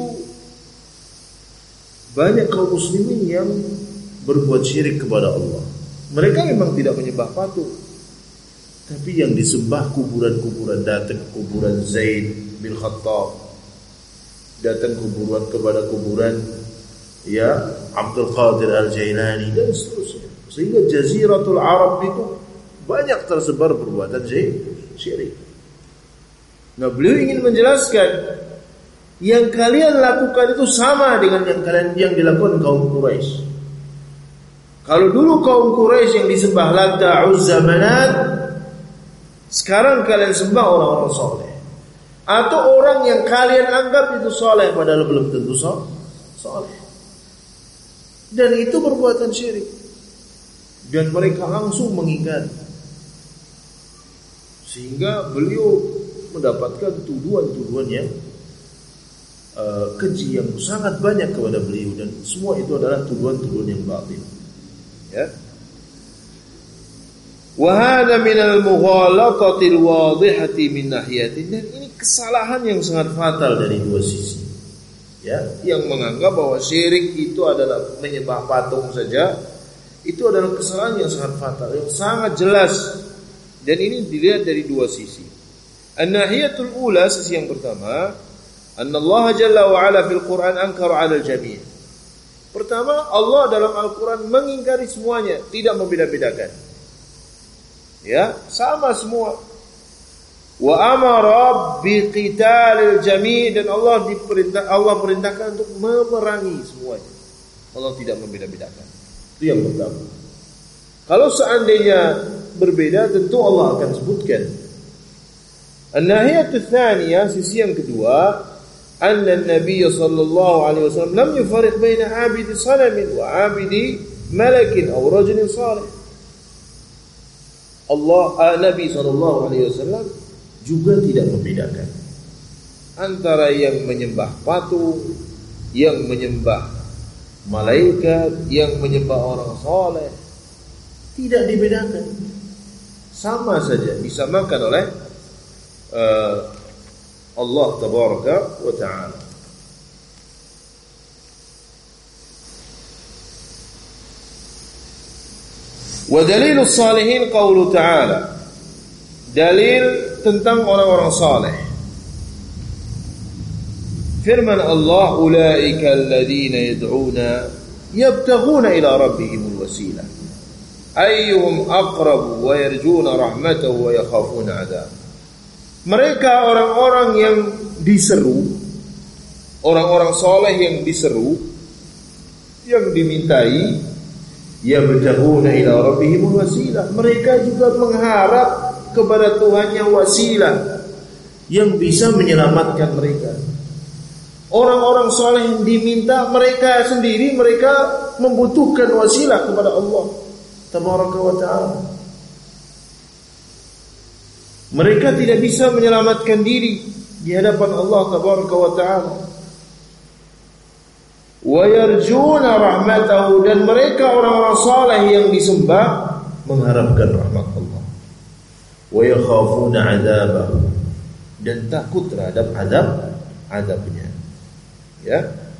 Speaker 1: banyak kaum muslimin yang berbuat syirik kepada Allah. Mereka memang tidak menyembah patung, tapi yang disembah kuburan-kuburan. Datang ke kuburan Zaid bin Khattab, datang kepada kuburan Abdul Qadir Al-Jailani dan seterusnya. Sehingga Jaziratul Arab itu banyak tersebar perbuatan syirik. Nah, beliau ingin menjelaskan yang kalian lakukan itu sama dengan yang dilakukan kaum Quraisy. Kalau dulu kaum Quraisy yang disembah Lata, Uzza, Manat, sekarang kalian sembah orang-orang soleh. Atau orang yang kalian anggap itu soleh padahal belum tentu soleh. Dan itu perbuatan syirik. Dan mereka langsung mengingkari. Sehingga beliau mendapatkan tuduhan-tuduhan yang keji yang sangat banyak kepada beliau. Dan semua itu adalah tuduhan-tuduhan yang batil. Ya. Wa hadha min al-mughalatati al-wadihati min nahiyatin. Dan ini kesalahan yang sangat fatal dari dua sisi. Ya, yang menganggap bahwa syirik itu adalah menyembah patung saja, itu adalah kesalahan yang sangat fatal, yang sangat jelas. Dan ini dilihat dari dua sisi. An-nahiyatul ula, sisi yang pertama, anna Allah jalla wa ala fil Quran ankara 'ala al-jami'. Pertama, Allah dalam Al-Quran mengingkari semuanya, tidak membeda-bedakan. Ya, sama semua. Wa amara bi qitalil jami', dan Allah perintahkan untuk memerangi semuanya. Allah tidak membeda-bedakan. Itu yang pertama. Kalau seandainya berbeda, tentu Allah akan sebutkan. An-nahiyatu tsaniyah, sisi yang kedua, anna an-nabiy sallallahu alaihi wasallam lam yufarriq baina 'abidi salamin wa 'abidi malakin aw rajulin salih. Nabi sallallahu alaihi wasallam juga tidak membedakan antara yang menyembah patung, yang menyembah malaikat, yang menyembah orang soleh. Tidak dibedakan, sama saja disamakan oleh Allah tabaraka wa ta'ala. Wa dalilus salihin qaulu ta'ala, dalil tentang orang-orang saleh, firman Allah, ulaika alladhina yad'una yabtaghuna ila rabbihimul wasilah ayyuhum aqrabu wa yarjuna rahmatahu wa yakhafuna 'adzab. Mereka orang-orang yang diseru, orang-orang soleh yang diseru, yang dimintai, yabtaghuna ila rabbihimul wasilah, mereka juga mengharap kepada Tuhannya wasilah yang bisa menyelamatkan mereka. Orang-orang soleh yang diminta, mereka sendiri mereka membutuhkan wasilah kepada Allah tabaraka wa ta'ala. Mereka tidak bisa menyelamatkan diri di hadapan Allah tabaraka wa ta'ala. Wa yarjuna rahmatahu, dan mereka orang-orang saleh yang disembah mengharapkan rahmat Allah. Wa yakhafuna 'adzabahu, dan takut terhadap azabnya. Ya.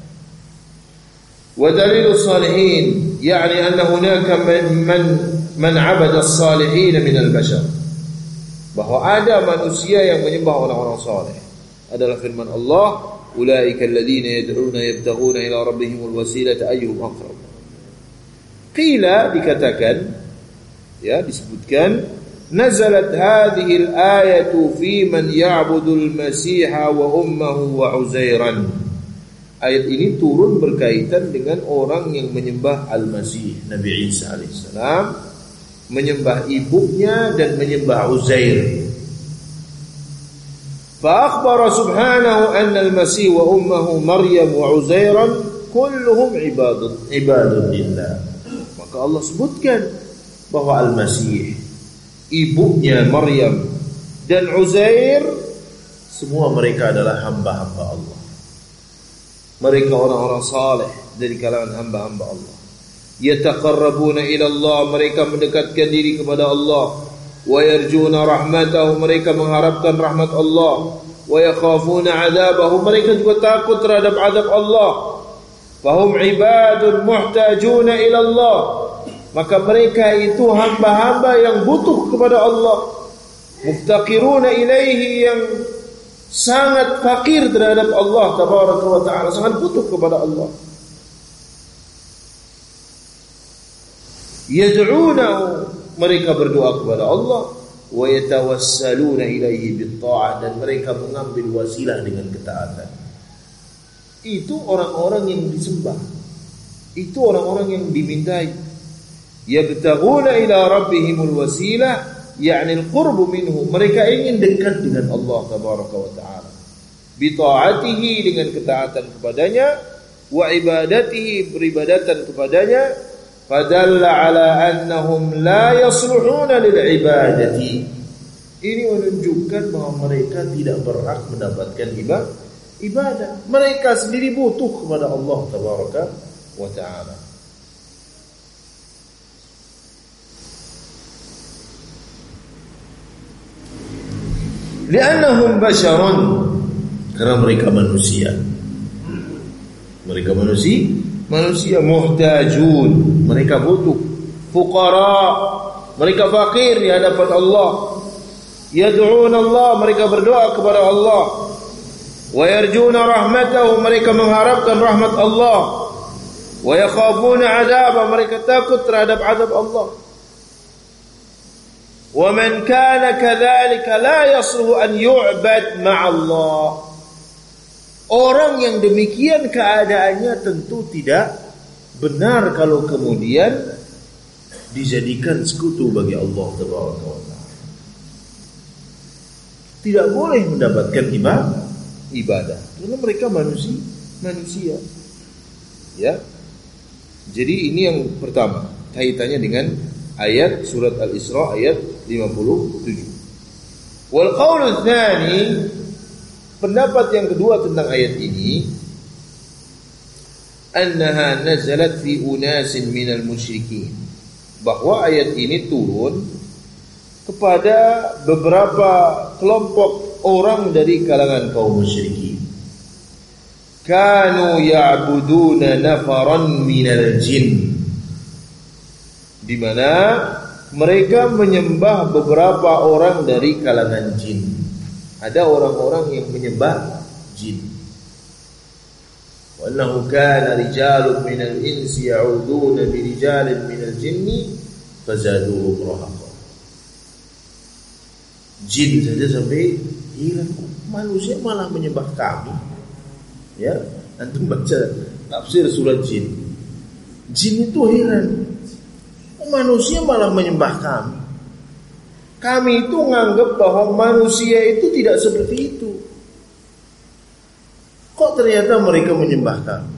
Speaker 1: Wa dalilus salihin, yani anna hunaka man 'abada as-salihin min al-bashar, bahwa ada manusia yang menyembah orang-orang saleh. Adalah firman Allah, ulaika alladhina yad'una yabtaghuna ila rabbihimul wasilata ayyuhum aqrab. Qila, dikatakan, ya, disebutkan, nazalat hadhihi al-ayatu fi man ya'budu al-masiha wa ummuhu wa Uzairan. Ayat ini turun berkaitan dengan orang yang menyembah Al-Masih, Nabi Isa alaihissalam, menyembah ibunya dan menyembah Uzair. Fa akhbara subhanahu anna al-Masih wa ummuhu Maryam wa Uzairan kulluhum ibadun lillah. Maka Allah sebutkan bahwa Al-Masih, ibunya Maryam dan Uzair, semua mereka adalah hamba-hamba Allah. Mereka orang-orang saleh dari kalangan hamba-hamba Allah. Yataqarrabuna ila Allah, mereka mendekatkan diri kepada Allah. Wa yarjuna rahmatahu, mereka mengharapkan rahmat Allah. Wa yakhafuna 'adzabahu, mereka juga takut terhadap azab Allah. Fahum ibadun muhtajuna ila Allah, maka mereka itu hamba-hamba yang butuh kepada Allah. Muftaqiruna ilaihi, yang sangat fakir terhadap Allah tabaraka wa ta'ala, sangat butuh kepada Allah. Yad'unahu, mereka berdoa kepada Allah. Wa yatawassaluna ilaihi bitta'ah, dan mereka mengambil wasilah dengan ketaatan. Itu orang-orang yang disembah, itu orang-orang yang dimintai. Yabtaghuna ila rabbihimul wasilah, yakni al-qurbu minhu, mereka ingin dekat dengan Allah tabaraka wa ta'ala. Bi ta'atihi, dengan ketaatan kepadanya, wa ibadatihi, beribadatan kepadanya. Fadalla ala annahum la yasluhuna lil ibadati. Ini menunjukkan bahwa mereka tidak berhak mendapatkan ibadah. Mereka sendiri butuh kepada Allah tabaraka wa ta'ala. Li'annahum basharun, karena mereka manusia. Mereka manusia muhtajun, mereka butuh. Fuqara, mereka fakir di hadapan Allah. Yad'un Allah, mereka berdoa kepada Allah. Wa yarjuna rahmatahu, mereka mengharapkan rahmat Allah. Wa yakhafuna 'adzaba, mereka takut terhadap azab Allah. Wa man kana kadzalika la yasluhu an yu'bad ma'allah. Orang yang demikian keadaannya tentu tidak benar kalau kemudian dijadikan sekutu bagi Allah Taala. Tidak boleh mendapatkan ibadah karena mereka manusia. Ya. Jadi ini yang pertama, kaitannya dengan ayat surat Al-Isra ayat 57. Wal qaulu tsani, pendapat yang kedua tentang ayat ini, annaha nazalat fi unasin minal musyrikin, bahwa ayat ini turun kepada beberapa kelompok orang dari kalangan kaum musyrikin. Kanu ya'buduna nafaran minal jin, di mana mereka menyembah beberapa orang dari kalangan jin. Ada orang-orang yang menyembah jin. Wa annahu kana rijalun minal insi ya'uduna bi rijalin minal jinni fazaduhum rahaqa. Jin saja sampai hilang, manusia malah menyembah kami. Ya, antum baca tafsir surat jin. Jin itu heran, manusia malah menyembah kami. Kami itu menganggap bahwa manusia itu tidak seperti itu. Kok ternyata mereka menyembah kami?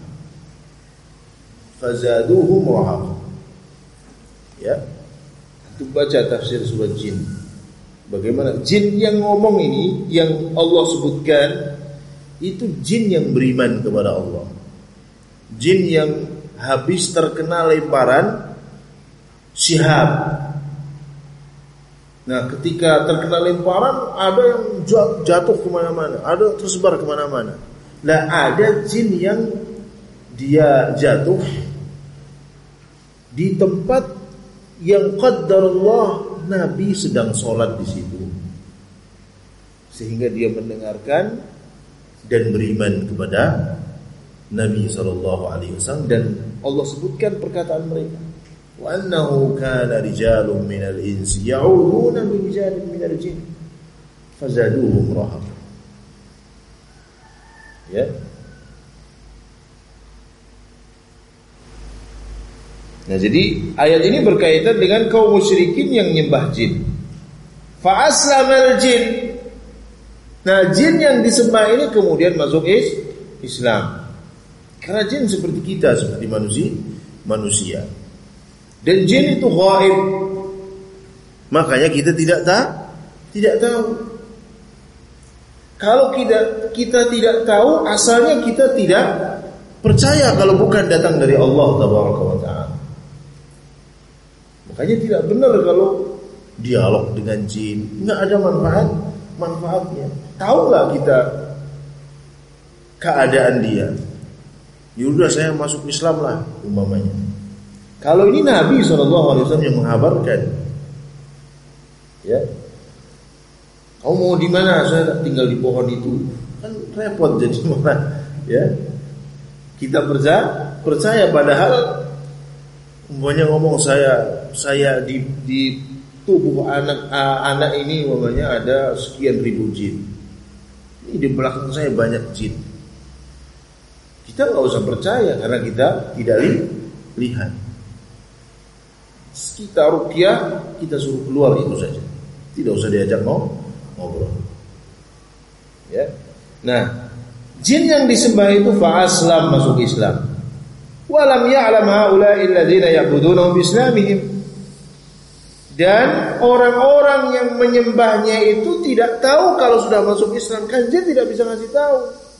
Speaker 1: Fazaduhum rahaqa. Ya, antum baca tafsir surat jin. Bagaimana jin yang ngomong ini, yang Allah sebutkan, itu jin yang beriman kepada Allah. Jin yang habis terkena lemparan syihab. Nah, ketika terkena lemparan, ada yang jatuh kemana-mana, ada tersebar kemana-mana. Nah, ada jin yang dia jatuh di tempat yang qaddarullah Nabi sedang sholat di situ, sehingga dia mendengarkan dan beriman kepada Nabi SAW, dan Allah sebutkan perkataan mereka. Wa annahu kana rijalun minal insi ya'uduna bi rijalin minal jin fazaduhum rahaqa. Ya. Nah, jadi ayat ini berkaitan dengan kaum musyrikin yang menyembah jin. Fa aslamal jin. Nah, jin yang disembah ini kemudian masuk Islam. Karena jin seperti kita, seperti manusia. Dan jin itu ghaib. Makanya kita tidak tahu. Kalau kita tidak tahu, asalnya kita tidak percaya kalau bukan datang dari Allah Tabaraka wa Ta'ala. Makanya tidak benar kalau dialog dengan jin, nggak ada manfaatnya. Tahu nggak kita keadaan dia? Ya udah, saya masuk Islam lah umpamanya. Kalau ini Nabi SAW yang mengabarkan, ya, kamu mau di mana? Saya tinggal di pohon itu. Kan repot jadi mana? Ya, kita percaya padahal umpamanya ngomong saya di tubuh anak ini umpamanya ada sekian ribu jin. Ini di belakang saya banyak jin. Kita nggak usah percaya karena kita tidak lihat. Kita ruqyah, kita suruh keluar itu saja. Tidak usah diajak ngobrol. Ya. Nah, jin yang disembah itu fa'aslam, masuk Islam. Walam ya'lam haula'i alladziina ya'budunahum bislamihim. Dan orang-orang yang menyembahnya itu tidak tahu kalau sudah masuk Islam. Kan jin tidak bisa ngasih tahu.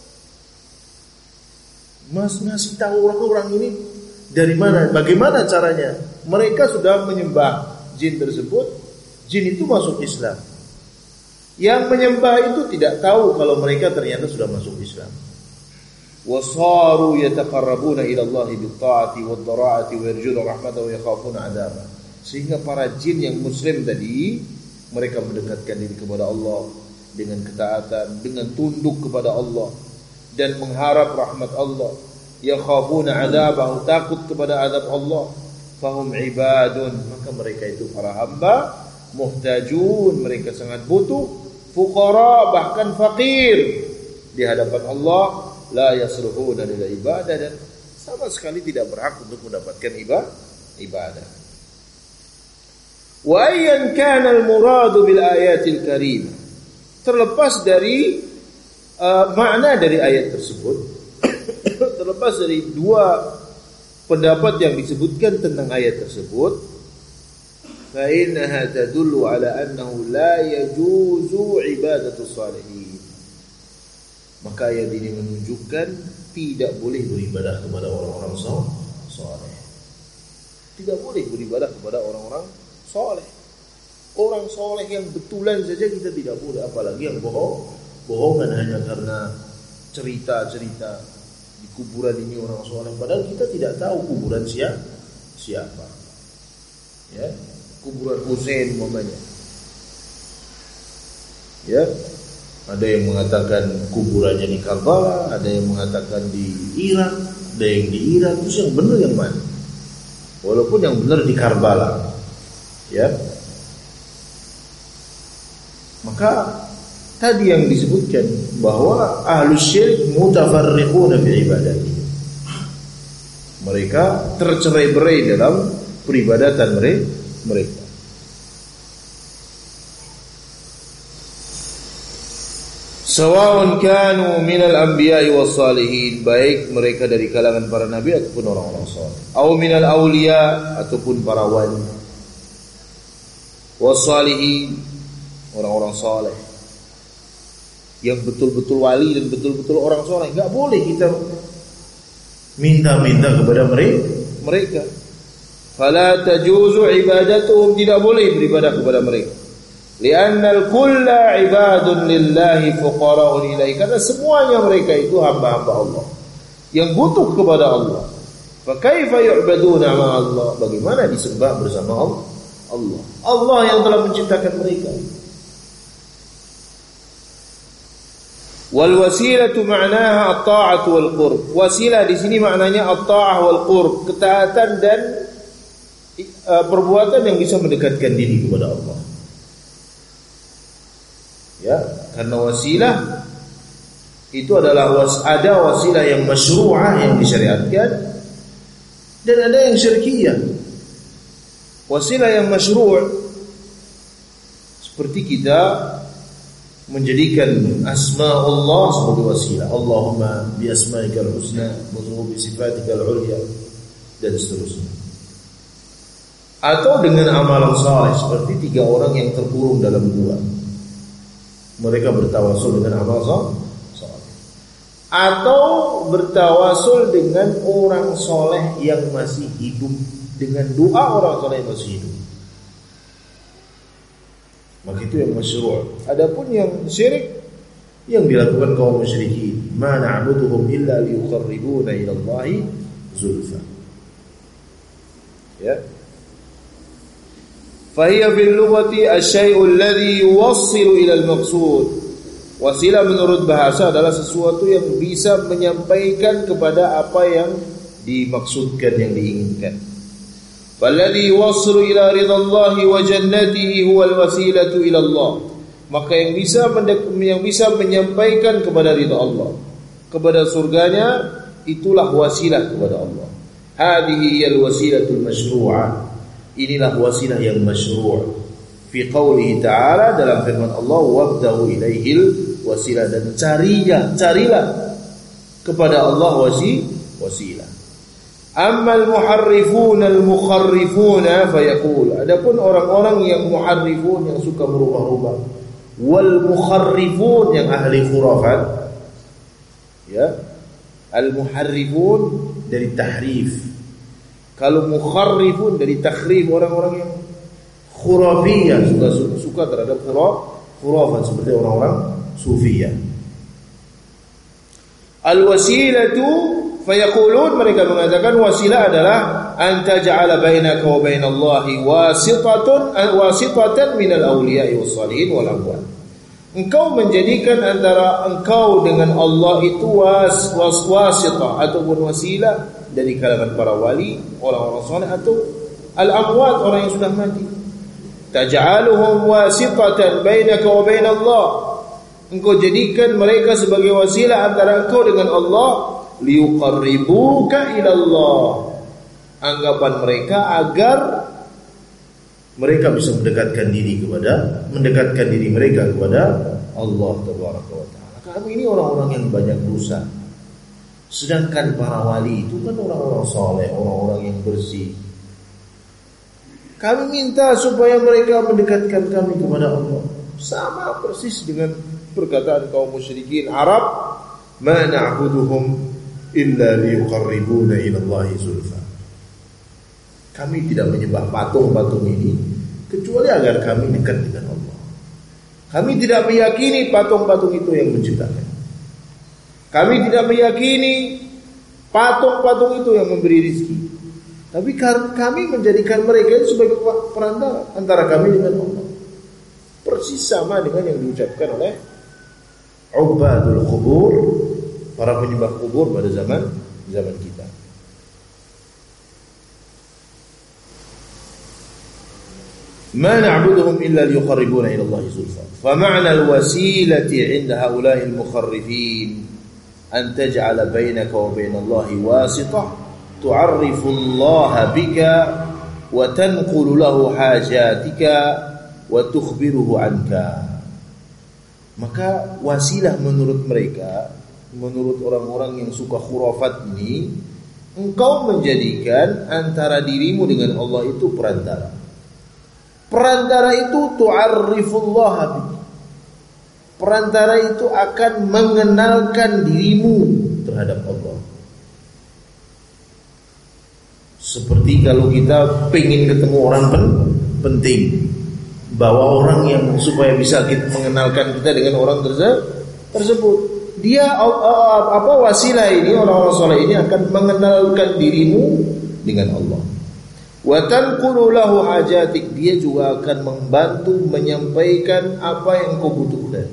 Speaker 1: Ngasih tahu orang-orang ini dari mana? Bagaimana caranya? Mereka sudah menyembah jin tersebut. Jin itu masuk Islam. Yang menyembah itu tidak tahu kalau mereka ternyata sudah masuk Islam. Wasaru yataqarrabuna ila Allah bil-ta'ati wad-dara'ati wa yarjuna rahmatahu wa yakhafuna 'adzaba. Sehingga para jin yang muslim tadi, mereka mendekatkan diri kepada Allah dengan ketaatan, dengan tunduk kepada Allah dan mengharap rahmat Allah. Yakhafuna 'adzabahu, takut kepada azab Allah. Fahum ibadun, maka mereka itu para hamba. Muhtajun, mereka sangat butuh. Fuqara, bahkan fakir di hadapan Allah. La yasluhuna lil ibadah, dan sama sekali tidak berhak untuk mendapatkan ibadah. Wa ayyan kana al-muradu bil ayatil karimah, terlepas dari makna dari ayat tersebut, terlepas dari dua pendapat yang disebutkan tentang ayat tersebut, fa innaha tadullu ala annahu la yajuzu ibadatu salihin. Maka ayat ini menunjukkan tidak boleh beribadah kepada orang-orang saleh. Tidak boleh beribadah kepada orang-orang saleh. Orang saleh yang betulan saja kita tidak boleh, apalagi yang bohongan hanya karena cerita-cerita di kuburan ini orang saleh, padahal kita tidak tahu kuburan siapa. Ya, kuburan Husain umpamanya. Ya, ada yang mengatakan kuburannya di Karbala, ada yang mengatakan di Irak, ada yang di Irak. Terus yang benar yang mana? Walaupun yang benar di Karbala, ya. Maka tadi yang disebutkan bahwa ahlus syirik mutafarriquna fi ibadatihim. Mereka tercerai-berai dalam peribadatan mereka. Sawa'un kanu minal anbiya'i was salihin, baik mereka dari kalangan para nabi ataupun orang-orang saleh, atau minal auliya ataupun para wali, was salihin, orang-orang saleh yang betul-betul wali dan betul-betul orang saleh. Enggak boleh kita minta-minta kepada mereka. Fala tajuzu ibadatuhum, tidak boleh beribadah kepada mereka. Li'annal kulla ibadun lillahi fuqara'un ilaihi, karena semuanya mereka itu hamba-hamba Allah yang butuh kepada Allah. Fa kaifa yu'baduna ma'a Allah, bagaimana disembah bersama Allah? Allah yang telah menciptakan mereka. Wal wasilatu ma'naha at-ta'atu wal qurb. Wasilah di sini maknanya at-ta'ah wal qurb, ketaatan dan perbuatan yang bisa mendekatkan diri kepada Allah. Ya, karena wasilah itu adalah ada wasilah yang masyru'ah yang disyariatkan dan ada yang syirkiyah. Wasilah yang masyru' seperti kita menjadikan asma Allah sebagai wasilah. Allahumma bi asma'ikal husna wa bi sifatikal ulya dan seterusnya. Atau dengan amalan saleh seperti 3 orang yang terkurung dalam gua. mereka bertawasul dengan amal soleh, atau bertawasul dengan orang soleh yang masih hidup, dengan doa orang soleh yang masih hidup. Maka itu yang masyru'. Adapun yang syirik yang dilakukan kaum musyrikin, ma na'buduhum illa liyuqarribuna ila Allahi zulfa. Ya. Fahiya fil lughati asy-syai'u alladhi yuwassilu ila al-maqsud. Wasilah menurut bahasa adalah sesuatu yang bisa menyampaikan kepada apa yang dimaksudkan, yang diinginkan. Falladhi yuwassilu ila ridallahi wa jannatihi huwal wasilatu ila Allah. Maka yang bisa menyampaikan kepada ridha Allah, kepada surganya, itulah wasilah kepada Allah. Hadhihi hiyal wasilatul masyru'ah. Inilah wasilah yang masyru'. Fi qoulihi ta'ala, dalam firman Allah, wabdahu ilaihil wasilah, dan carilah kepada Allah wasilah. Ammal muharrifuna al-mukharrifuna fayaqul. Adapun orang-orang yang muharrifun, yang suka merubah-rubah, wal mukharrifun, yang ahli khurafat, ya, al-muharrifun dari tahrif, kalau mukharrifun dari takhrif, orang-orang yang khurafiyah, suka terhadap khurafat, seperti orang-orang sufiyah. Al-wasilatu fayaqulun, mereka mengatakan wasilah adalah anta ja'ala bainaka wa bainallahi wasitatan minal awliya'i wassalihin wal amwat. Engkau menjadikan antara engkau dengan Allah itu wasitah ataupun wasilah dari kalangan para wali, orang-orang saleh, atau al-amwat, orang yang sudah mati. Taj'aluhum wasitatan bainaka wa bainallah. Engkau jadikan mereka sebagai wasilah antara engkau dengan Allah, liyuqarribuka ilallah. Anggapan mereka agar mereka bisa mendekatkan diri mereka kepada Allah tabaraka wa taala. Kami ini orang-orang yang banyak dosa. Sedangkan para wali itu kan orang-orang saleh, orang-orang yang bersih. Kami minta supaya mereka mendekatkan kami kepada Allah. Sama persis dengan perkataan kaum musyrikin Arab, ma na'buduhum illa liyuqarribuna ila Allahi zulfa. Kami tidak menyembah patung-patung ini kecuali agar kami dekat dengan Allah. Kami tidak meyakini patung-patung itu yang menciptakan. Kami tidak meyakini patung-patung itu yang memberi rezeki. Tapi kami menjadikan mereka itu sebagai perantara antara kami dengan Allah. Persis sama dengan yang diucapkan oleh ubadul qubur, para penyembah kubur pada zaman kita. Ma na'buduhum illa liyuqarribuna ila Allah zulfa. Fa ma'na al-wasilati 'inda ha'ula'i al-mukharrifin an taj'ala bainaka wa bain Allah wasitah tu'arrifu Allah bika wa tanqulu lahu hajatika wa tukhbiruhu anka. Maka wasilah menurut mereka, menurut orang-orang yang suka khurafat ini, engkau menjadikan antara dirimu dengan Allah itu perantara. Perantara itu tu'arrifullah bika. Perantara itu akan mengenalkan dirimu terhadap Allah. Seperti kalau kita pengen ketemu orang penting, bawa orang yang supaya bisa kita mengenalkan kita dengan orang tersebut. Dia wasilah ini, orang-orang saleh ini akan mengenalkan dirimu dengan Allah. Wa tanqulu lahu hajatik, dia juga akan membantu menyampaikan apa yang kau butuhkan.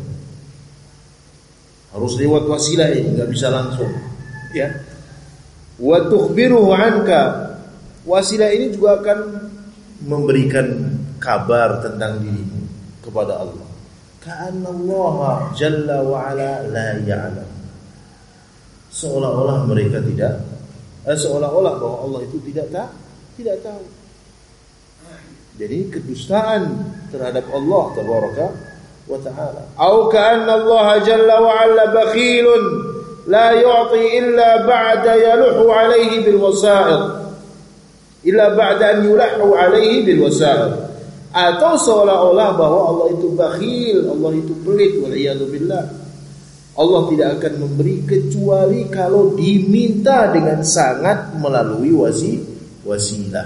Speaker 1: Harus lewat wasilah ini, enggak bisa langsung. Ya. Wa tukhbiruhu anka, wasilah ini juga akan memberikan kabar tentang dirimu kepada Allah. Ka'anna Allah jalla wa ala la ya'lam. Seolah-olah mereka seolah-olah bahwa Allah itu tidak tahu. Jadi kedustaan terhadap Allah tabaraka wa ta'ala. Au ka'anna Allah jalla wa ala bakhilun la yu'ti illa ba'da yaluhu alayhi bil wasa'id. Illa ba'da an yulahu alayhi bil wasa'id.
Speaker 2: atau seolah-olah bahwa Allah itu bakhil, Allah itu pelit, waliyadzubillah. Allah tidak akan memberi kecuali kalau diminta dengan sangat melalui wasilah.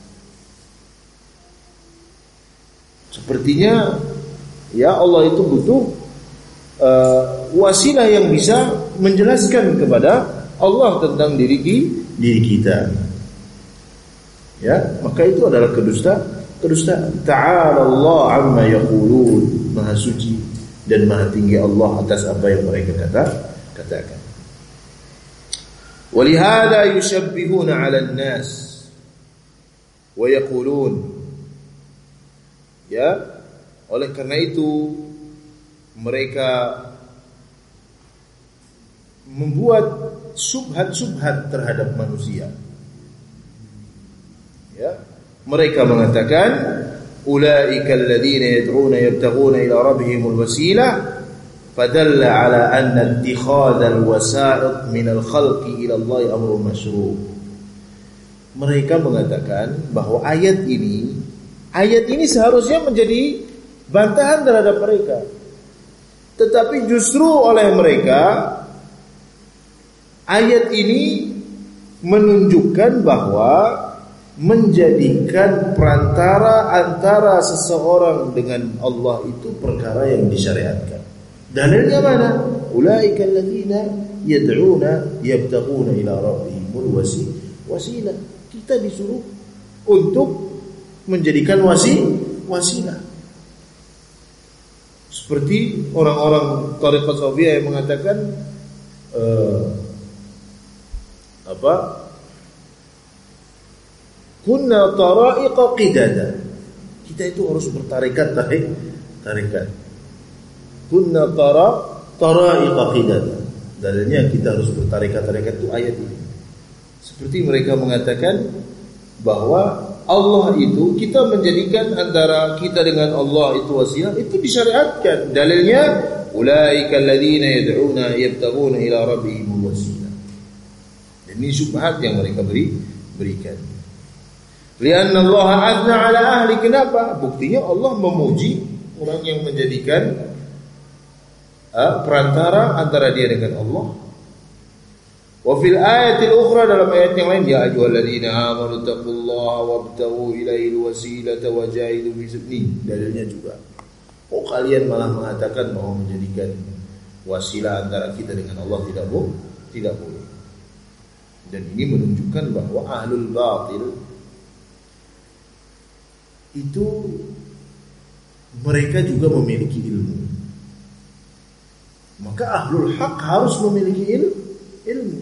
Speaker 2: Sepertinya ya Allah itu butuh wasilah yang bisa menjelaskan kepada Allah tentang diri kita. Ya, maka itu adalah kedustaan. Ta'ala Allah amma yaqulun. Maha suci dan maha tinggi Allah atas apa yang mereka katakan. Walihada yushabbihuna 'ala an-nas wa yaqulun. Ya, oleh karena itu mereka membuat subhat-subhat terhadap manusia. Ya, mereka mengatakan ulaika alladziina yad'una yabtaghuna ila rabbihimul wasilah fadalla ala anna ittikhadhal wasa'id minal khalqi ila Allah amrun masyru'. Mereka mengatakan bahwa ayat ini seharusnya menjadi bantahan terhadap mereka. Tetapi justru oleh mereka ayat ini menunjukkan bahwa menjadikan perantara antara seseorang dengan Allah itu perkara yang disyariatkan. Dalilnya mana? Ulaika alladziina yad'una yabtaghuna ila rabbihimul wasilah. Kita disuruh untuk menjadikan wasilah. Seperti orang-orang Thariqah Shafiyah yang mengatakan kunna tara'iqa qidada. Kita itu harus bertarikat. Kunna tara'iqa qidada. Dalilnya kita harus bertarikat itu ayat ini. Seperti mereka mengatakan bahwa Allah itu kita menjadikan antara kita dengan Allah itu wasilah, itu disyariatkan. Dalilnya ulaika alladziina yad'una yabtaghuna ila rabbihimul wasilah. Dan ini syubhat yang mereka berikan. Lianna Allah azna ala ahli. Kenapa? Buktinya Allah memuji orang yang menjadikan perantara antara dia dengan Allah. Wa fil ayatil ukhra, dalam ayat yang lain, ya ayyuhalladzina amanu taqullaha wabtaghu ilaihil wasilata wajahidu fi sabilihi. Dalilnya juga. Kalian malah mengatakan bahwa menjadikan wasilah antara kita dengan Allah tidak boleh. Dan ini menunjukkan bahwa ahlul batil itu mereka juga memiliki ilmu. Maka ahlul haq harus memiliki ilmu.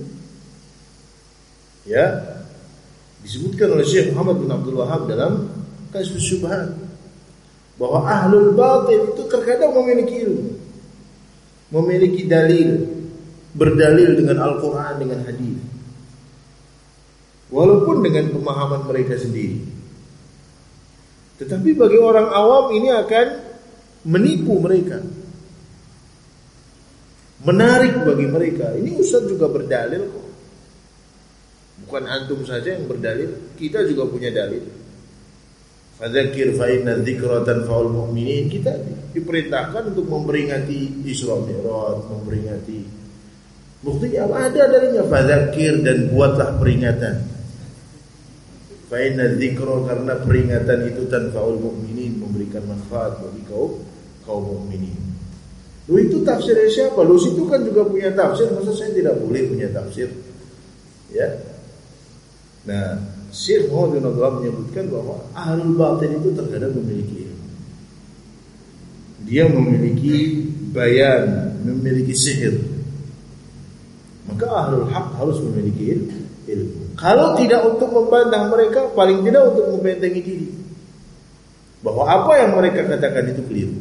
Speaker 2: Ya, disebutkan oleh Syekh Muhammad bin Abdul Wahhab dalam Kasyfus Syubhat bahwa ahlul batil itu terkadang memiliki ilmu, memiliki dalil, berdalil dengan Al-Quran, dengan hadis, walaupun dengan pemahaman mereka sendiri. Tetapi bagi orang awam ini akan menipu mereka, menarik bagi mereka. Ini ustaz juga berdalil kok. Bukan antum saja yang berdalil, kita juga punya dalil. Fadzakir fa inna dzikra tanfa'ul mu'minin. Kita diperintahkan untuk memperingati Isra Mi'raj, memperingati. Buktinya apa? Ada dalilnya. Fadzakir, dan buatlah peringatan. Fa inna dzikra, karena peringatan itu tanfa'ul mu'minin, memberikan manfaat bagi kaum mukminin. Lu itu tafsirnya siapa? Lu situ kan juga punya tafsir, masa saya tidak boleh punya tafsir? Ya. Nah, Syekh Muhammad bin Abdul Wahhab menyebutkan bahwa ahlul batil itu terkadang memiliki ilmu. Dia memiliki bayan, memiliki sihir. Maka ahlul haq harus memiliki ilmu. Kalau tidak untuk membantah mereka, paling tidak untuk membentengi diri bahwa apa yang mereka katakan itu keliru.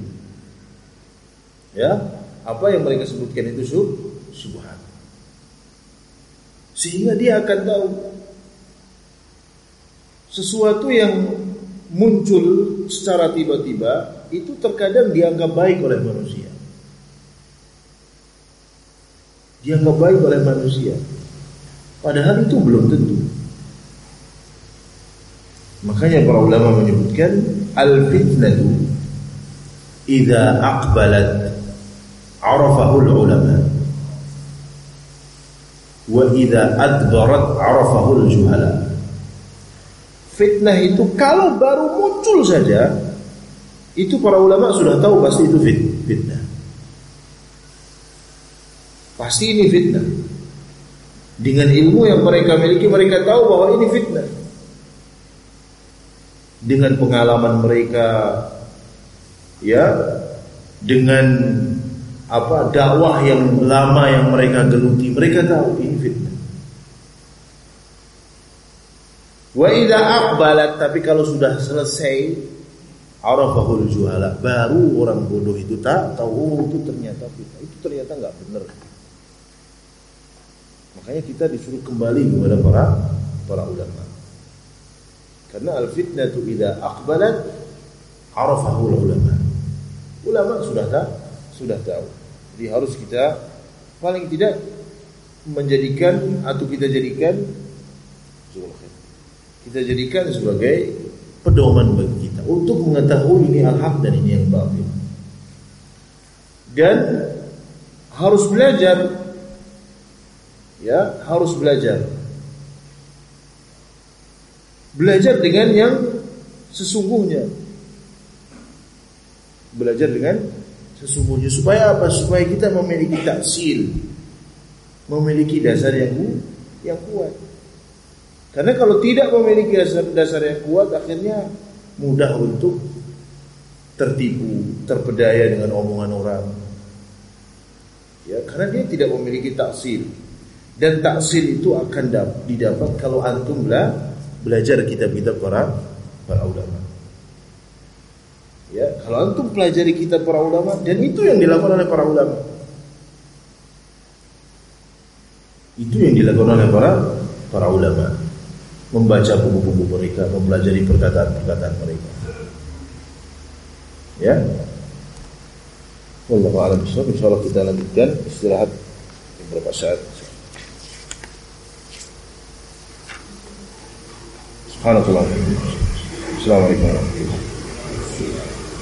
Speaker 2: Ya, apa yang mereka sebutkan itu syubhat. Sehingga dia akan tahu sesuatu yang muncul secara tiba-tiba itu terkadang dianggap baik oleh manusia. Dianggap baik oleh manusia. Padahal itu belum tentu. Makanya para ulama menyebutkan al-fitnatu idza aqbalat arafahu al-ulama wa idza adbarat arafahu al-juhala. Fitnah itu kalau baru muncul saja, itu para ulama sudah tahu pasti itu fitnah. Pasti ini fitnah. Dengan ilmu yang mereka miliki, mereka tahu bahwa ini fitnah. Dengan pengalaman mereka, ya, dengan dakwah yang lama yang mereka geluti, mereka tahu ini fitnah. Wa idza aqbalat, tapi kalau sudah selesai, arafahul juhala, baru orang bodoh itu tahu itu ternyata fitnah, itu ternyata enggak benar. Makanya kita disuruh kembali kepada para ulama. Karena al-fitnatu idza aqbalat arafahul ulama. Ulama sudah tahu. Jadi harus kita paling tidak menjadikan atau kita jadikan sebagai pedoman bagi kita untuk mengetahui ini al-haq dan ini yang batil. Dan harus belajar, ya, harus belajar dengan yang sesungguhnya. Belajar dengan sesungguhnya supaya apa? Supaya kita memiliki taksil, memiliki dasar yang kuat. Karena kalau tidak memiliki dasar yang kuat, akhirnya mudah untuk tertipu, terpedaya dengan omongan orang. Ya, karena dia tidak memiliki taksil. Dan taksil itu akan didapat kalau antum belajar kitab-kitab para ulama. Ya, kalau antum pelajari kitab para ulama, dan itu yang dilakukan oleh para ulama. Itu yang dilakukan oleh para ulama. Membaca buku-buku mereka, mempelajari perkataan-perkataan mereka. Ya. Wallahu a'lam bishawab. Insyaallah kita lanjutkan istirahat beberapa saat. Subhanallah. Assalamualaikum warahmatullahi wabarakatuh.